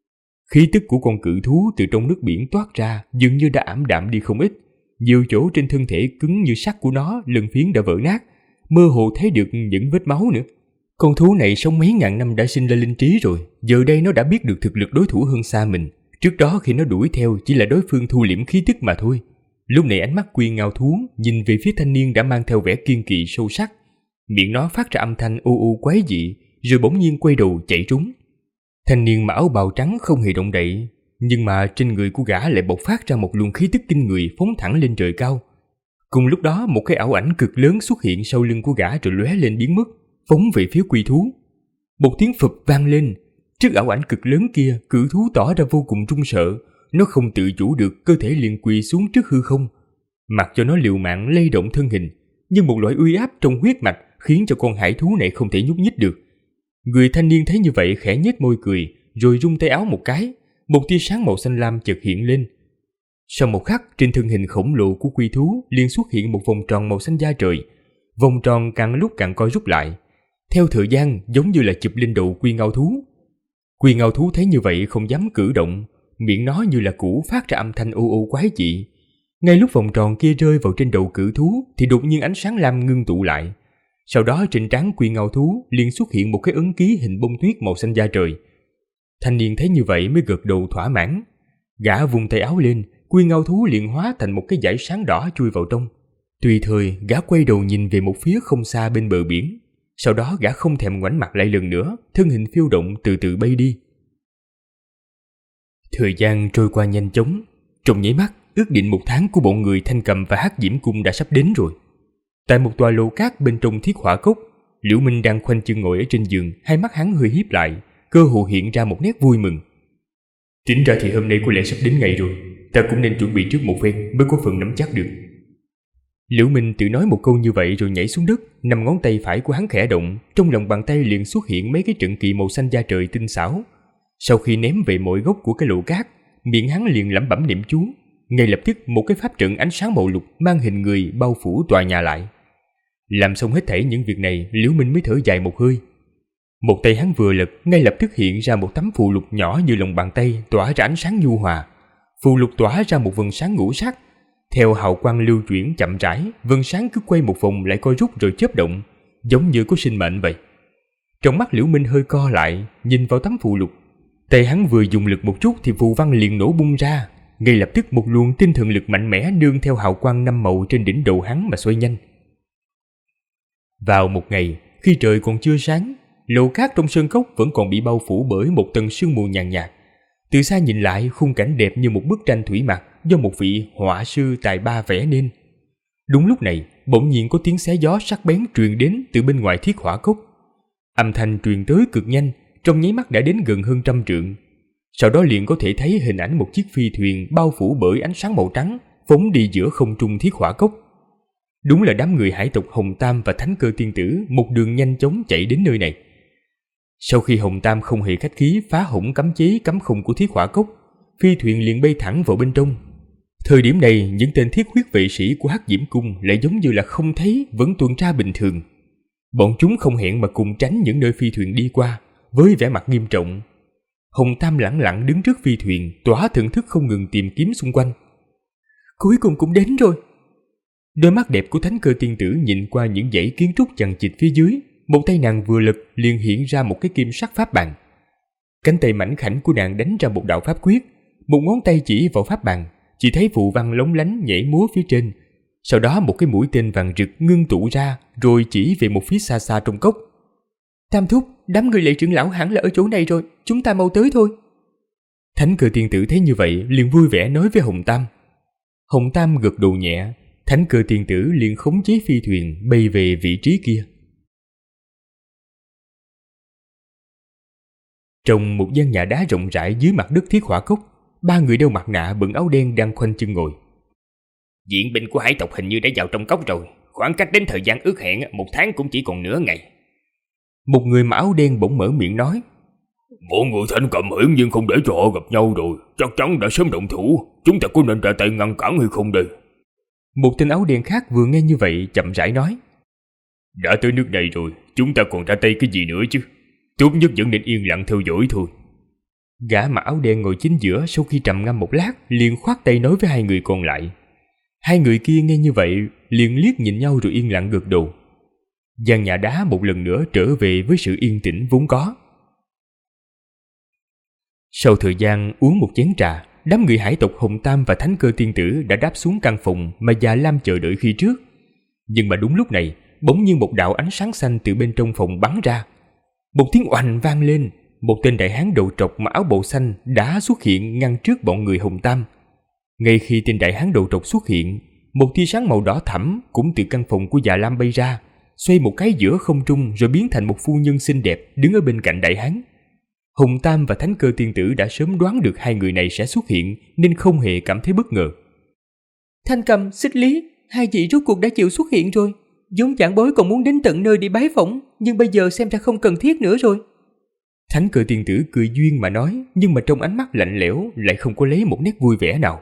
Khí tức của con cự thú từ trong nước biển toát ra dường như đã ảm đạm đi không ít. Nhiều chỗ trên thân thể cứng như sắt của nó lân phiến đã vỡ nát, mơ hồ thấy được những vết máu nữa. Con thú này sống mấy ngàn năm đã sinh ra linh trí rồi, giờ đây nó đã biết được thực lực đối thủ hơn xa mình. Trước đó khi nó đuổi theo chỉ là đối phương thu liễm khí tức mà thôi. Lúc này ánh mắt Quy Ngao thú nhìn về phía thanh niên đã mang theo vẻ kiên kỵ sâu sắc. Miệng nó phát ra âm thanh u u quái dị, rồi bỗng nhiên quay đầu chạy trốn. Thanh niên mặc áo bào trắng không hề động đậy, nhưng mà trên người của gã lại bộc phát ra một luồng khí tức kinh người phóng thẳng lên trời cao. Cùng lúc đó một cái ảo ảnh cực lớn xuất hiện sau lưng của gã rồi lóe lên biến mất, phóng về phía Quy thú. Một tiếng phập vang lên. Trước ảo ảnh cực lớn kia, cự thú tỏ ra vô cùng run sợ. Nó không tự chủ được, cơ thể liền quỳ xuống trước hư không. Mặc cho nó liều mạng lay động thân hình, nhưng một loại uy áp trong huyết mạch khiến cho con hải thú này không thể nhúc nhích được. Người thanh niên thấy như vậy khẽ nhếch môi cười, rồi rung tay áo một cái, một tia sáng màu xanh lam chợt hiện lên. Sau một khắc, trên thân hình khổng lồ của quy thú liền xuất hiện một vòng tròn màu xanh da trời. Vòng tròn càng lúc càng co rút lại, theo thời gian giống như là chụp lên đầu Quy Ngao thú. Quy Ngao thú thấy như vậy không dám cử động, miệng nó như là cũ phát ra âm thanh u u quái dị. Ngay lúc vòng tròn kia rơi vào trên đầu cự thú thì đột nhiên ánh sáng lam ngưng tụ lại. Sau đó trên trán Quy Ngao thú liền xuất hiện một cái ấn ký hình bông tuyết màu xanh da trời. Thanh niên thấy như vậy mới gật đầu thỏa mãn. Gã vung tay áo lên, Quy Ngao thú liền hóa thành một cái dải sáng đỏ chui vào trong. Tùy thời gã quay đầu nhìn về một phía không xa bên bờ biển. Sau đó gã không thèm ngoảnh mặt lại lần nữa, thân hình phiêu động từ từ bay đi. Thời gian trôi qua nhanh chóng. Trong nháy mắt, ước định 1 tháng của bọn người Thanh Cầm và Hắc Diễm Cung đã sắp đến rồi. Tại một tòa lầu cát bên trong Thiết Hỏa Cốc, Liễu Minh đang khoanh chân ngồi ở trên giường, hai mắt hắn hơi híp lại, cơ hồ hiện ra một nét vui mừng. Tính ra thì hôm nay có lẽ sắp đến ngày rồi, ta cũng nên chuẩn bị trước một phen mới có phần nắm chắc được. Liễu Minh tự nói một câu như vậy rồi nhảy xuống đất, 5 ngón tay phải của hắn khẽ động, trong lòng bàn tay liền xuất hiện mấy cái trận kỳ màu xanh da trời tinh xảo. Sau khi ném về mọi góc của cái lỗ cát, miệng hắn liền lẩm bẩm niệm chú. Ngay lập tức một cái pháp trận ánh sáng màu lục mang hình người bao phủ tòa nhà lại. Làm xong hết thảy những việc này, Liễu Minh mới thở dài một hơi. Một tay hắn vừa lật, ngay lập tức hiện ra một tấm phù lục nhỏ như lòng bàn tay, tỏa ra ánh sáng nhu hòa. Phù lục tỏa ra một vầng sáng ngũ sắc. Theo hào quang lưu chuyển chậm rãi, vầng sáng cứ quay một vòng lại co rút rồi chớp động, giống như có sinh mệnh vậy. Trong mắt Liễu Minh hơi co lại, nhìn vào tấm phù lục. Tay hắn vừa dùng lực một chút thì phù văn liền nổ bung ra. Ngay lập tức một luồng tinh thần lực mạnh mẽ nương theo hào quang 5 màu trên đỉnh đầu hắn mà xoay nhanh. Vào một ngày, khi trời còn chưa sáng, lầu cát trong sơn cốc vẫn còn bị bao phủ bởi một tầng sương mù nhàn nhạt. Từ xa nhìn lại, khung cảnh đẹp như một bức tranh thủy mặc do một vị họa sư tài ba vẽ nên. Đúng lúc này, bỗng nhiên có tiếng xé gió sắc bén truyền đến từ bên ngoài Thiết Hỏa Cốc. Âm thanh truyền tới cực nhanh, trong nháy mắt đã đến gần hơn 100 trượng. Sau đó liền có thể thấy hình ảnh một chiếc phi thuyền bao phủ bởi ánh sáng màu trắng, phóng đi giữa không trung Thiết Hỏa Cốc. Đúng là đám người hải tộc Hồng Tam và Thánh Cơ Tiên Tử một đường nhanh chóng chạy đến nơi này. Sau khi Hồng Tam không hề khách khí phá hỏng cấm chế cấm không của Thiết Hỏa Cốc, phi thuyền liền bay thẳng vào bên trong. Thời điểm này, những tên thiết huyết vệ sĩ của Hắc Diễm Cung lại giống như là không thấy, vẫn tuần tra bình thường. Bọn chúng không hẹn mà cùng tránh những nơi phi thuyền đi qua, với vẻ mặt nghiêm trọng. Hồng Tam lẳng lặng đứng trước phi thuyền, tỏa thần thức không ngừng tìm kiếm xung quanh. Cuối cùng cũng đến rồi. Đôi mắt đẹp của Thánh Cơ Tiên Tử nhìn qua những dãy kiến trúc chằng chịt phía dưới, một tay nàng vừa lật liền hiện ra một cái kim sắc pháp bàn. Cánh tay mảnh khảnh của nàng đánh ra một đạo pháp quyết, một ngón tay chỉ vào pháp bàn, chỉ thấy phù văn lóng lánh nhảy múa phía trên. Sau đó một cái mũi tên vàng rực ngưng tụ ra, rồi chỉ về một phía xa xa trong cốc. Tam thúc, đám người Lệ trưởng lão hẳn là ở chỗ này rồi, chúng ta mau tới thôi. Thánh Cơ Tiên Tử thấy như vậy liền vui vẻ nói với Hồng Tam. Hồng Tam gật đầu nhẹ, Thánh Cơ Tiên Tử liền khống chế phi thuyền bay về vị trí kia. Trong một gian nhà đá rộng rãi dưới mặt đất thiết hỏa cốc, 3 người đeo mặt nạ bận áo đen đang khoanh chân ngồi. Viện binh của hải tộc hình như đã vào trong cốc rồi, khoảng cách đến thời gian ước hẹn 1 tháng cũng chỉ còn nửa ngày. Một người mặc áo đen bỗng mở miệng nói. Bọn người Thanh Cầm hiển nhiên không để cho họ gặp nhau rồi, chắc chắn đã sớm động thủ, chúng ta có nên ra tay ngăn cản hay không đây? Một tên áo đen khác vừa nghe như vậy chậm rãi nói. Đã tới nước này rồi, chúng ta còn ra tay cái gì nữa chứ? Tốt nhất vẫn nên yên lặng theo dõi thôi. Gã mặc áo đen ngồi chính giữa sau khi trầm ngâm một lát liền khoát tay nói với 2 người còn lại. 2 người kia nghe như vậy liền liếc nhìn nhau rồi yên lặng gật đầu. Gian nhà đá một lần nữa trở về với sự yên tĩnh vốn có. Sau thời gian uống một chén trà, đám người hải tộc Hồng Tam và Thánh Cơ Tiên Tử đã đáp xuống căn phòng mà Già Lam chờ đợi khi trước. Nhưng mà đúng lúc này, bỗng nhiên một đạo ánh sáng xanh từ bên trong phòng bắn ra. Một tiếng oành vang lên, một tên đại hán đầu trọc mặc áo bào xanh đã xuất hiện ngăn trước bọn người Hồng Tam. Ngay khi tên đại hán đầu trọc xuất hiện, một tia sáng màu đỏ thẫm cũng từ căn phòng của Già Lam bay ra, xoay một cái giữa không trung rồi biến thành một phu nhân xinh đẹp đứng ở bên cạnh đại hán. Hồng Tam và Thánh Cơ Tiên Tử đã sớm đoán được 2 người này sẽ xuất hiện nên không hề cảm thấy bất ngờ. Thanh Cầm, Xích Lý, 2 vị rốt cuộc đã chịu xuất hiện rồi. Vốn giảng bối còn muốn đến tận nơi đi bái phỏng, nhưng bây giờ xem ra không cần thiết nữa rồi. Thánh Cơ Tiên Tử cười duyên mà nói, nhưng mà trong ánh mắt lạnh lẽo lại không có lấy một nét vui vẻ nào.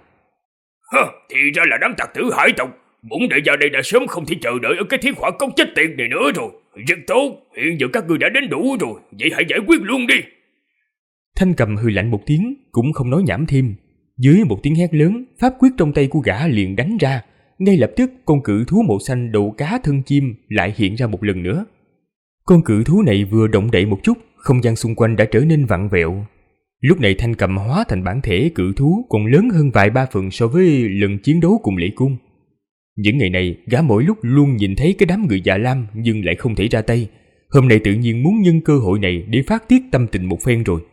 Thì ra là đám tặc tử hải tộc, bổn đệ vào đây đã sớm không thể chờ đợi ở cái thiết hỏa cốc chết tiệt này nữa rồi. Rất tốt, hiện giờ các ngươi đã đến đủ rồi, vậy hãy giải quyết luôn đi. Thanh Cầm hừ lạnh một tiếng, cũng không nói nhảm thêm. Dưới một tiếng hét lớn, pháp quyết trong tay của gã liền đánh ra. Ngay lập tức con cự thú màu xanh đầu cá thân chim lại hiện ra một lần nữa. Con cự thú này vừa động đậy một chút, không gian xung quanh đã trở nên vặn vẹo. Lúc này Thanh Cầm hóa thành bản thể cự thú còn lớn hơn vài ba phần so với lần chiến đấu cùng Lệ Cung. Những ngày này, gã mỗi lúc luôn nhìn thấy cái đám người Dạ Lam nhưng lại không thể ra tay. Hôm nay tự nhiên muốn nhân cơ hội này để phát tiết tâm tình một phen rồi.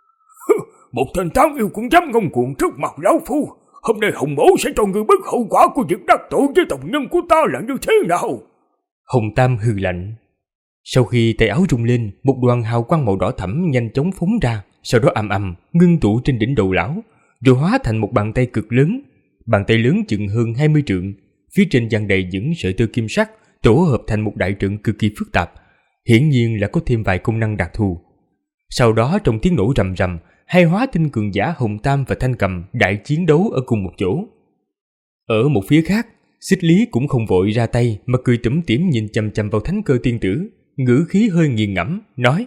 Một tên tán yêu cũng dám ngông cuồng trước mặt lão phu. Hôm nay Hồng Mỗ sẽ cho người biết hậu quả của việc đắc tội với tộc nhân của ta là như thế nào. Hồng Tam hừ lạnh. Sau khi tay áo rung lên, một đoàn hào quang màu đỏ thẫm nhanh chóng phóng ra, sau đó ầm ầm ngưng tụ trên đỉnh đầu lão, rồi hóa thành một bàn tay cực lớn. Bàn tay lớn chừng hơn 20 trượng, phía trên dang đầy những sợi tơ kim sắc tổ hợp thành một đại trận cực kỳ phức tạp, hiển nhiên là có thêm vài công năng đặc thù. Sau đó trong tiếng nổ rầm rầm, 2 hóa tinh cường giả Hồng Tam và Thanh Cầm đại chiến đấu ở cùng một chỗ. Ở một phía khác, Xích Lý cũng không vội ra tay mà cười tủm tỉm nhìn chằm chằm vào Thánh Cơ Tiên Tử, ngữ khí hơi nghiền ngẫm nói: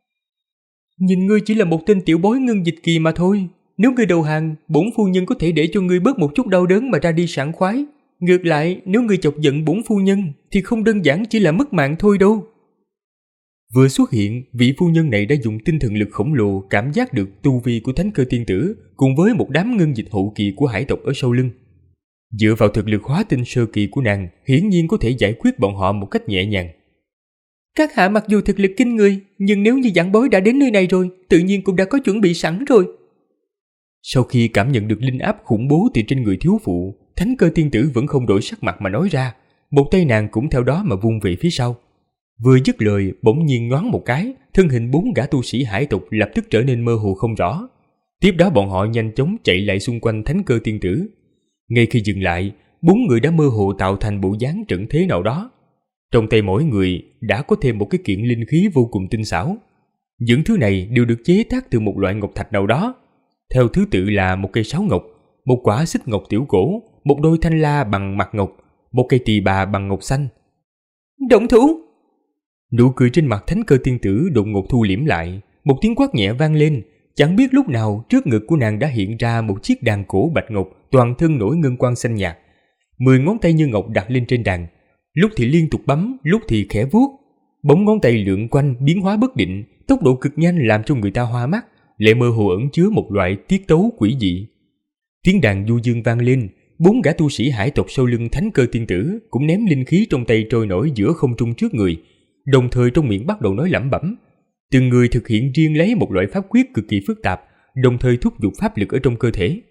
Nhìn ngươi chỉ là một tên tiểu bối ngưng dịch kỳ mà thôi. Nếu ngươi đầu hàng, bổn phu nhân có thể để cho ngươi bớt một chút đau đớn mà ra đi sảng khoái. Ngược lại, nếu ngươi chọc giận bổn phu nhân thì không đơn giản chỉ là mất mạng thôi đâu. Vừa xuất hiện, vị phu nhân này đã dùng tinh thần lực khổng lồ cảm giác được tu vi của Thánh Cơ Tiên Tử cùng với một đám ngân dịch hậu kỳ của hải tộc ở sau lưng. Dựa vào thực lực hóa tinh sơ kỳ của nàng, hiển nhiên có thể giải quyết bọn họ một cách nhẹ nhàng. Các hạ mặc dù thực lực kinh người, nhưng nếu như giảng bối đã đến nơi này rồi, tự nhiên cũng đã có chuẩn bị sẵn rồi. Sau khi cảm nhận được linh áp khủng bố từ trên người thiếu phụ, Thánh Cơ Tiên Tử vẫn không đổi sắc mặt mà nói ra, một tay nàng cũng theo đó mà vung về phía sau. Vừa dứt lời, bỗng nhiên nhoáng một cái, thân hình 4 gã tu sĩ hải tộc lập tức trở nên mơ hồ không rõ. Tiếp đó bọn họ nhanh chóng chạy lại xung quanh Thánh Cơ Tiên Tử. Ngay khi dừng lại, 4 người đã mơ hồ tạo thành bộ dáng trận thế nào đó. Trong tay mỗi người đã có thêm một cái kiện linh khí vô cùng tinh xảo. Những thứ này đều được chế tác từ một loại ngọc thạch nào đó. Theo thứ tự là một cây sáo ngọc, một quả xích ngọc tiểu cổ, một đôi thanh la bằng mặt ngọc, một cây tỳ bà bằng ngọc xanh. Động thủ! Nụ cười trên mặt Thánh Cơ Tiên Tử đột ngột thu liễm lại, một tiếng quát nhẹ vang lên. Chẳng biết lúc nào trước ngực của nàng đã hiện ra một chiếc đàn cổ bạch ngọc toàn thân nổi ngân quang xanh nhạt. 10 ngón tay như ngọc đặt lên trên đàn, lúc thì liên tục bấm, lúc thì khẽ vuốt. Bóng ngón tay lượn quanh biến hóa bất định, tốc độ cực nhanh làm cho người ta hoa mắt, lại mơ hồ ẩn chứa một loại tiết tấu quỷ dị. Tiếng đàn du dương vang lên, 4 gã tu sĩ hải tộc sau lưng Thánh Cơ Tiên Tử cũng ném linh khí trong tay trôi nổi giữa không trung trước người, đồng thời trong miệng bắt đầu nói lẩm bẩm. Từng người thực hiện riêng lấy một loại pháp quyết cực kỳ phức tạp, đồng thời thúc giục pháp lực ở trong cơ thể.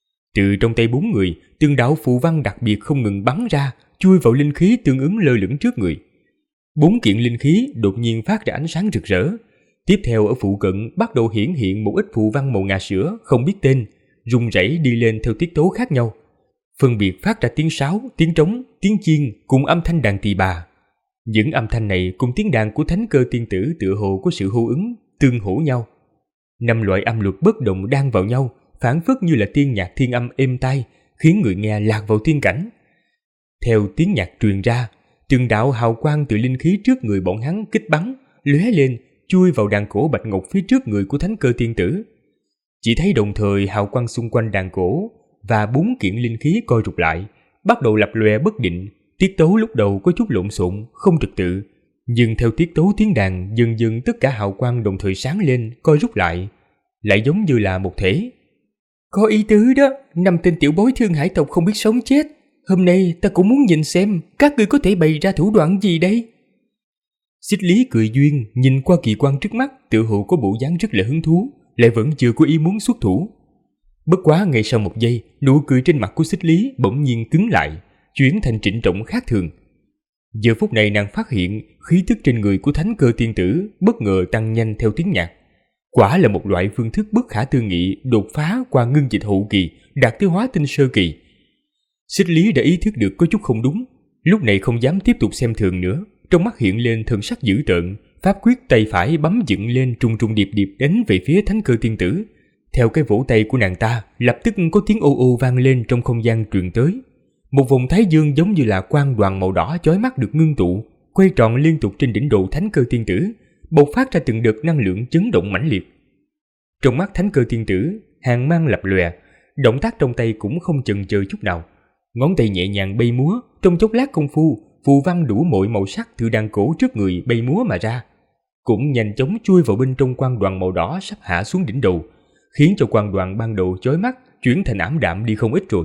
Từ trong tay 4 người, từng đạo phù văn đặc biệt không ngừng bắn ra, chui vào linh khí tương ứng lơ lửng trước người. 4 kiện linh khí đột nhiên phát ra ánh sáng rực rỡ. Tiếp theo ở phụ cận bắt đầu hiển hiện một ít phù văn màu ngà sữa không biết tên, rung rẩy đi lên theo tiết tấu khác nhau, phân biệt phát ra tiếng sáo, tiếng trống, tiếng chiên cùng âm thanh đàn tỳ bà. Những âm thanh này cùng tiếng đàn của Thánh Cơ Tiên Tử tựa hồ có sự hô ứng, tương hỗ nhau. 5 loại âm luật bất đồng đan vào nhau, phảng phất như là tiên nhạc thiên âm êm tai, khiến người nghe lạc vào tiên cảnh. Theo tiếng nhạc truyền ra, từng đạo hào quang từ linh khí trước người bọn hắn kích bắn, lóe lên, chui vào đàn cổ bạch ngọc phía trước người của Thánh Cơ Tiên Tử. Chỉ thấy đồng thời hào quang xung quanh đàn cổ và 4 kiện linh khí co rụt lại, bắt đầu lập lòe bất định. Tiết tấu lúc đầu có chút lộn xộn, không trật tự, nhưng theo tiết tấu tiếng đàn, dần dần tất cả hào quang đồng thời sáng lên, co rút lại giống như là một thể. Có ý tứ đó, 5 tên tiểu bối thương hải tộc không biết sống chết. Hôm nay ta cũng muốn nhìn xem các ngươi có thể bày ra thủ đoạn gì đây. Xích Lý cười duyên, nhìn qua kỳ quan trước mắt, tựa hồ có bộ dáng rất là hứng thú, lại vẫn chưa có ý muốn xuất thủ. Bất quá ngay sau một giây, nụ cười trên mặt của Xích Lý bỗng nhiên cứng lại, chuyển thành trịnh trọng khác thường. Giờ phút này nàng phát hiện khí tức trên người của Thánh Cơ Tiên Tử bất ngờ tăng nhanh theo tiếng nhạc. Quả là một loại phương thức bất khả tư nghị đột phá qua ngưng dịch hậu kỳ đạt tới hóa tinh sơ kỳ. Xích Lý đã ý thức được có chút không đúng, lúc này không dám tiếp tục xem thường nữa, trong mắt hiện lên thần sắc dữ tợn, pháp quyết tay phải bấm dựng lên trùng trùng điệp điệp đánh về phía Thánh Cơ Tiên Tử. Theo cái vỗ tay của nàng ta, lập tức có tiếng ô ô vang lên trong không gian truyền tới. Một vòng thái dương giống như là quang đoàn màu đỏ chói mắt được ngưng tụ, quay tròn liên tục trên đỉnh đầu Thánh Cơ Tiên Tử, bộc phát ra từng đợt năng lượng chấn động mãnh liệt. Trong mắt Thánh Cơ Tiên Tử, hàn mang lập lòe, động tác trong tay cũng không chần chừ chút nào. Ngón tay nhẹ nhàng bay múa, trong chốc lát công phu, phù văn đủ mọi màu sắc từ đàn cổ trước người bay múa mà ra, cũng nhanh chóng chui vào bên trong quang đoàn màu đỏ sắp hạ xuống đỉnh đầu, khiến cho quang đoàn ban đầu chói mắt chuyển thành ảm đạm đi không ít rồi.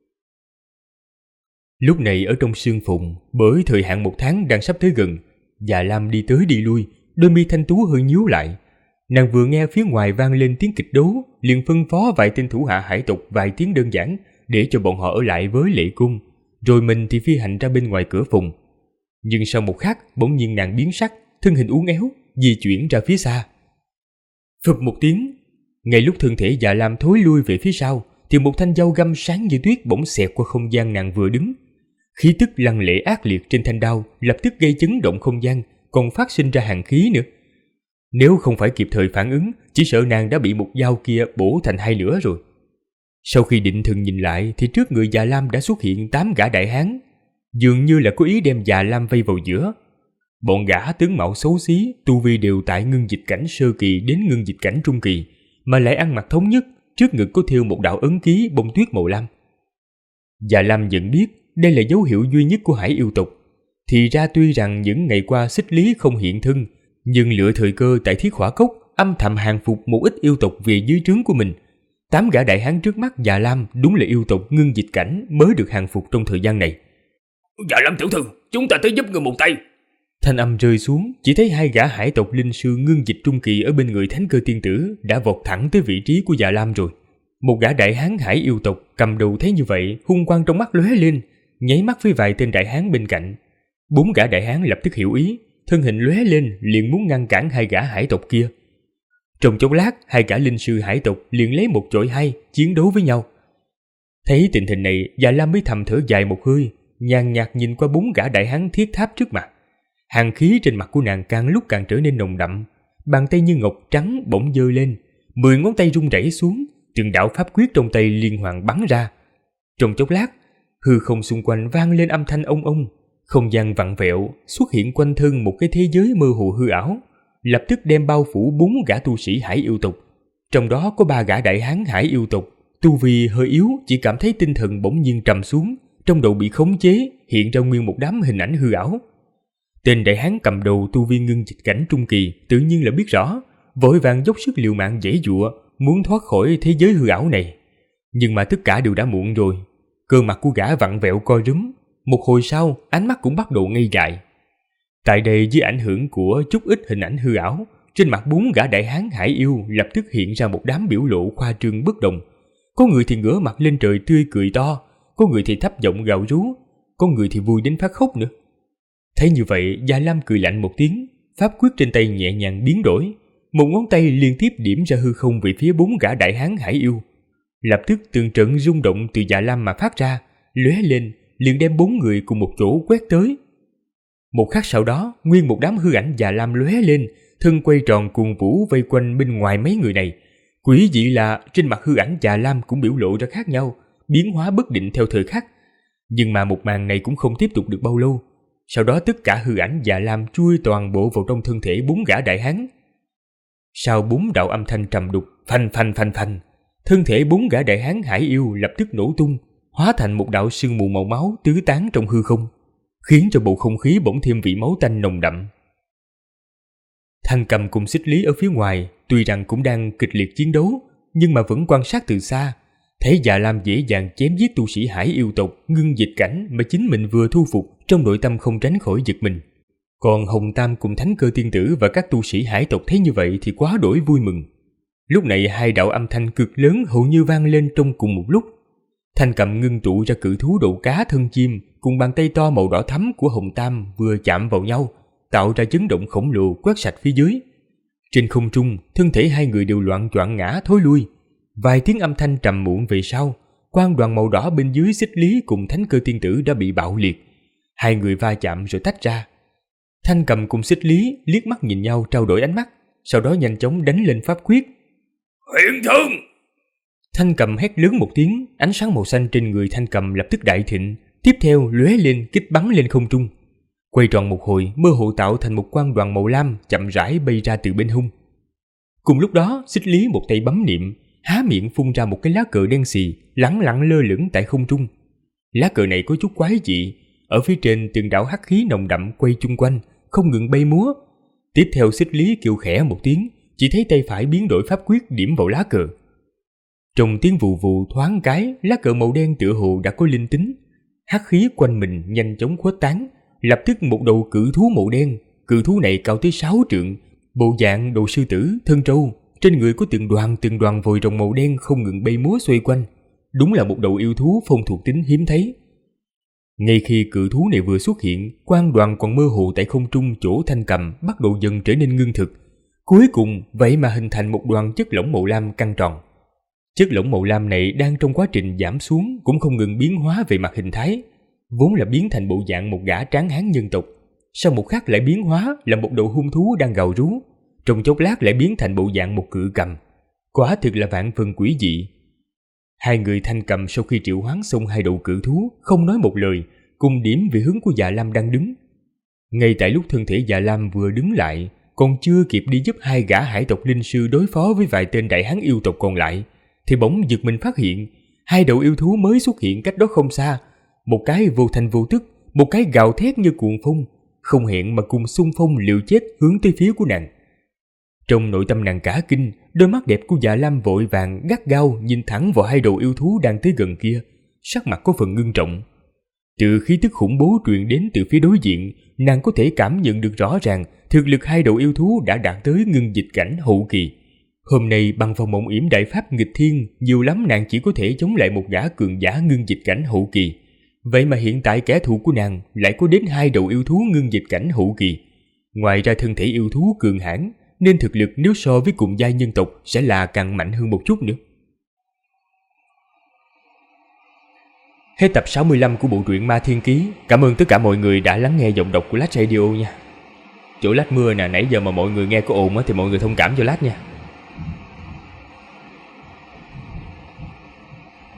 Lúc này ở trong sương phùng, bởi thời hạn 1 tháng đang sắp tới gần, Dạ Lam đi tới đi lui, đôi mi thanh tú hơi nhíu lại. Nàng vừa nghe phía ngoài vang lên tiếng kịch đấu, liền phân phó vài tên thủ hạ hải tộc vài tiếng đơn giản để cho bọn họ ở lại với Lệ Cung, rồi mình thì phi hành ra bên ngoài cửa phùng. Nhưng sau một khắc, bỗng nhiên nàng biến sắc, thân hình uốn éo, di chuyển ra phía xa. Phập một tiếng, ngay lúc thân thể Dạ Lam thối lui về phía sau, thì một thanh dao găm sáng như tuyết bỗng xẹt qua không gian nàng vừa đứng. Khí tức lăng lệ ác liệt trên thanh đao lập tức gây chấn động không gian, còn phát sinh ra hàn khí nữa. Nếu không phải kịp thời phản ứng, chỉ sợ nàng đã bị một dao kia bổ thành 2 nửa rồi. Sau khi định thần nhìn lại thì trước người Dạ Lam đã xuất hiện 8 gã đại hán, dường như là có ý đem Dạ Lam vây vào giữa. Bọn gã tướng mạo xấu xí, tu vi đều tại ngưng dịch cảnh sơ kỳ đến ngưng dịch cảnh trung kỳ, mà lại ăn mặc thống nhất, trước ngực có thêu một đạo ấn ký bông tuyết màu lam. Dạ Lam nhận biết đây là dấu hiệu duy nhất của hải yêu tộc. Thì ra tuy rằng những ngày qua Xích Lý không hiện thân, nhưng lựa thời cơ tại Thiết Hỏa Cốc âm thầm hàng phục một ít yêu tộc về dưới trướng của mình. 8 gã đại hán trước mắt Dạ Lam đúng là yêu tộc ngưng dịch cảnh mới được hàng phục trong thời gian này. Dạ Lam tiểu thư, chúng ta tới giúp người một tay. Thanh âm rơi xuống, chỉ thấy 2 gã hải tộc linh sư ngưng dịch trung kỳ ở bên người Thánh Cơ Tiên Tử đã vọt thẳng tới vị trí của Dạ Lam rồi. Một gã đại hán hải yêu tộc cầm đầu thấy như vậy, hung quang trong mắt lóe lên, nháy mắt với vài tên đại hán bên cạnh. 4 gã đại hán lập tức hiểu ý, thân hình lóe lên liền muốn ngăn cản 2 gã hải tộc kia. Trong chốc lát, 2 gã linh sư hải tộc liền lấy 1 chọi 2 chiến đấu với nhau. Thấy tình hình này, Dạ Lam mới thầm thở dài một hơi, nhàn nhạt nhìn qua 4 gã đại hán thiết tháp trước mặt. Hàn khí trên mặt của nàng càng lúc càng trở nên nồng đậm, bàn tay như ngọc trắng bỗng giơ lên, 10 ngón tay rung rẩy xuống, từng đạo pháp quyết trong tay liên hoàn bắn ra. Trong chốc lát, hư không xung quanh vang lên âm thanh ông ông, không gian vặn vẹo, xuất hiện quanh thân một cái thế giới mơ hồ hư ảo, lập tức đem bao phủ 4 gã tu sĩ hải yêu tộc. Trong đó có 3 gã đại hán hải yêu tộc, tu vi hơi yếu, chỉ cảm thấy tinh thần bỗng nhiên trầm xuống, trong đầu bị khống chế, hiện ra nguyên một đám hình ảnh hư ảo. Tên đại hán cầm đầu tu vi ngưng dịch cảnh trung kỳ tự nhiên là biết rõ, vội vàng dốc sức liều mạng giãy giụa, muốn thoát khỏi thế giới hư ảo này. Nhưng mà tất cả đều đã muộn rồi. Cơ mặt của gã vặn vẹo co rúm, một hồi sau ánh mắt cũng bắt đầu ngây dại. Tại đây dưới ảnh hưởng của chút ít hình ảnh hư ảo, trên mặt 4 gã đại hán hải yêu lập tức hiện ra một đám biểu lộ khoa trương bất đồng. Có người thì ngửa mặt lên trời tươi cười to, có người thì thấp giọng gào rú, có người thì vui đến phát khóc nữa. Thấy như vậy, Già Lam cười lạnh một tiếng, pháp quyết trên tay nhẹ nhàng biến đổi, một ngón tay liên tiếp điểm ra hư không về phía 4 gã đại hán hải yêu. Lập tức từng trận rung động từ Già Lam mà phát ra, lóe lên, liền đem 4 người cùng một chỗ quét tới. Một khắc sau đó, nguyên một đám hư ảnh Già Lam lóe lên, thân quay tròn cuồng vũ vây quanh bên ngoài mấy người này. Quỷ dị là trên mặt hư ảnh Già Lam cũng biểu lộ ra khác nhau, biến hóa bất định theo thời khắc. Nhưng mà một màn này cũng không tiếp tục được bao lâu. Sau đó tất cả hư ảnh Già Lam chui toàn bộ vào trong thân thể 4 gã đại hán. Sau 4 đạo âm thanh trầm đục, phanh phanh phanh phanh, thân thể 4 gã đại hán hải yêu lập tức nổ tung, hóa thành một đạo sương mù màu máu tứ tán trong hư không, khiến cho bầu không khí bỗng thêm vị máu tanh nồng đậm. Thanh Cầm cùng Xích Lý ở phía ngoài tuy rằng cũng đang kịch liệt chiến đấu, nhưng mà vẫn quan sát từ xa, thấy Già Lam dễ dàng chém giết tu sĩ hải yêu tộc ngưng dịch cảnh mà chính mình vừa thu phục, trong nội tâm không tránh khỏi giật mình. Còn Hồng Tam cùng Thánh Cơ Tiên Tử và các tu sĩ hải tộc thấy như vậy thì quá đổi vui mừng. Lúc này 2 đạo âm thanh cực lớn hầu như vang lên trong cùng một lúc. Thanh Cầm ngưng tụ ra cự thú đầu cá thân chim cùng bàn tay to màu đỏ thắm của Hồng Tam vừa chạm vào nhau, tạo ra chấn động khổng lồ quét sạch phía dưới. Trên không trung, thân thể 2 người đều loạng choạng ngã thối lui. Vài tiếng âm thanh trầm muộn về sau, quang đoàn màu đỏ bên dưới Xích Lý cùng Thánh Cơ Tiên Tử đã bị bạo liệt. 2 người va chạm rồi tách ra. Thanh Cầm cùng Xích Lý liếc mắt nhìn nhau trao đổi ánh mắt, sau đó nhanh chóng đánh lên pháp quyết. Huyền thương! Thanh Cầm hét lớn một tiếng, ánh sáng màu xanh trên người Thanh Cầm lập tức đại thịnh, tiếp theo lóe lên kích bắn lên không trung. Quay tròn một hồi, mơ hồ tạo thành một quang đoàn màu lam chậm rãi bay ra từ bên hông. Cùng lúc đó, Xích Lý một tay bấm niệm, há miệng phun ra một cái lá cờ đen xì, lẳng lặng lơ lửng tại không trung. Lá cờ này có chút quái dị, ở phía trên từng đạo hắc khí nồng đậm quay chung quanh, không ngừng bay múa. Tiếp theo Xích Lý kêu khẽ một tiếng, chỉ thấy tay phải biến đổi pháp quyết điểm vào lá cờ. Trong tiếng vù vù thoáng cái, lá cờ màu đen tựa hồ đã có linh tính. Hắc khí quanh mình nhanh chóng khuếch tán, lập tức một đầu cự thú màu đen. Cự thú này cao tới 6 trượng, bộ dạng đầu sư tử, thân trâu, trên người có từng đoàn vòi rồng màu đen không ngừng bay múa xoay quanh. Đúng là một đầu yêu thú phong thuộc tính hiếm thấy. Ngay khi cự thú này vừa xuất hiện, quang đoàn còn mơ hồ tại không trung chỗ Thanh Cầm bắt đầu dần trở nên ngưng thực. Cuối cùng vậy mà hình thành một đoàn chất lỏng màu lam căng tròn. Chất lỏng màu lam này đang trong quá trình giảm xuống cũng không ngừng biến hóa về mặt hình thái, vốn là biến thành bộ dạng một gã tráng hán nhân tộc, sau một khắc lại biến hóa là một đầu hung thú đang gào rú, trong chốc lát lại biến thành bộ dạng một cự cầm. Quả thực là vạn phần quỷ dị. 2 người Thanh Cầm sau khi triệu hoán xong 2 đầu cự thú, không nói một lời, cùng điểm về hướng của Già Lam đang đứng. Ngay tại lúc thân thể Già Lam vừa đứng lại, còn chưa kịp đi giúp 2 gã hải tộc linh sư đối phó với vài tên đại hán yêu tộc còn lại, thì bỗng giật mình phát hiện 2 đầu yêu thú mới xuất hiện cách đó không xa. Một cái vô thành vô tức, một cái gào thét như cuồng phong, không hẹn mà cùng xung phong liều chết hướng tới phía của nàng. Trong nội tâm nàng cả kinh, đôi mắt đẹp của Dạ Lam vội vàng gắt gao nhìn thẳng vào 2 đầu yêu thú đang tới gần kia, sắc mặt có phần ngưng trọng. Từ khí tức khủng bố truyền đến từ phía đối diện, nàng có thể cảm nhận được rõ ràng thực lực 2 đầu yêu thú đã đạt tới ngưng dịch cảnh hậu kỳ. Hôm nay bằng vào mộng yểm đại pháp nghịch thiên, nhiều lắm nàng chỉ có thể chống lại một gã cường giả ngưng dịch cảnh hậu kỳ. Vậy mà hiện tại kẻ thù của nàng lại có đến 2 đầu yêu thú ngưng dịch cảnh hậu kỳ. Ngoài ra thân thể yêu thú cường hãn, nên thực lực nếu so với cùng giai nhân tộc sẽ là càng mạnh hơn một chút nữa. Hết tập 65 của bộ truyện Ma Thiên Ký. Cảm ơn tất cả mọi người đã lắng nghe giọng đọc của Lát Radio nha. Chỗ Lát mưa nè, nãy giờ mà mọi người nghe có ồn thì mọi người thông cảm cho Lát nha.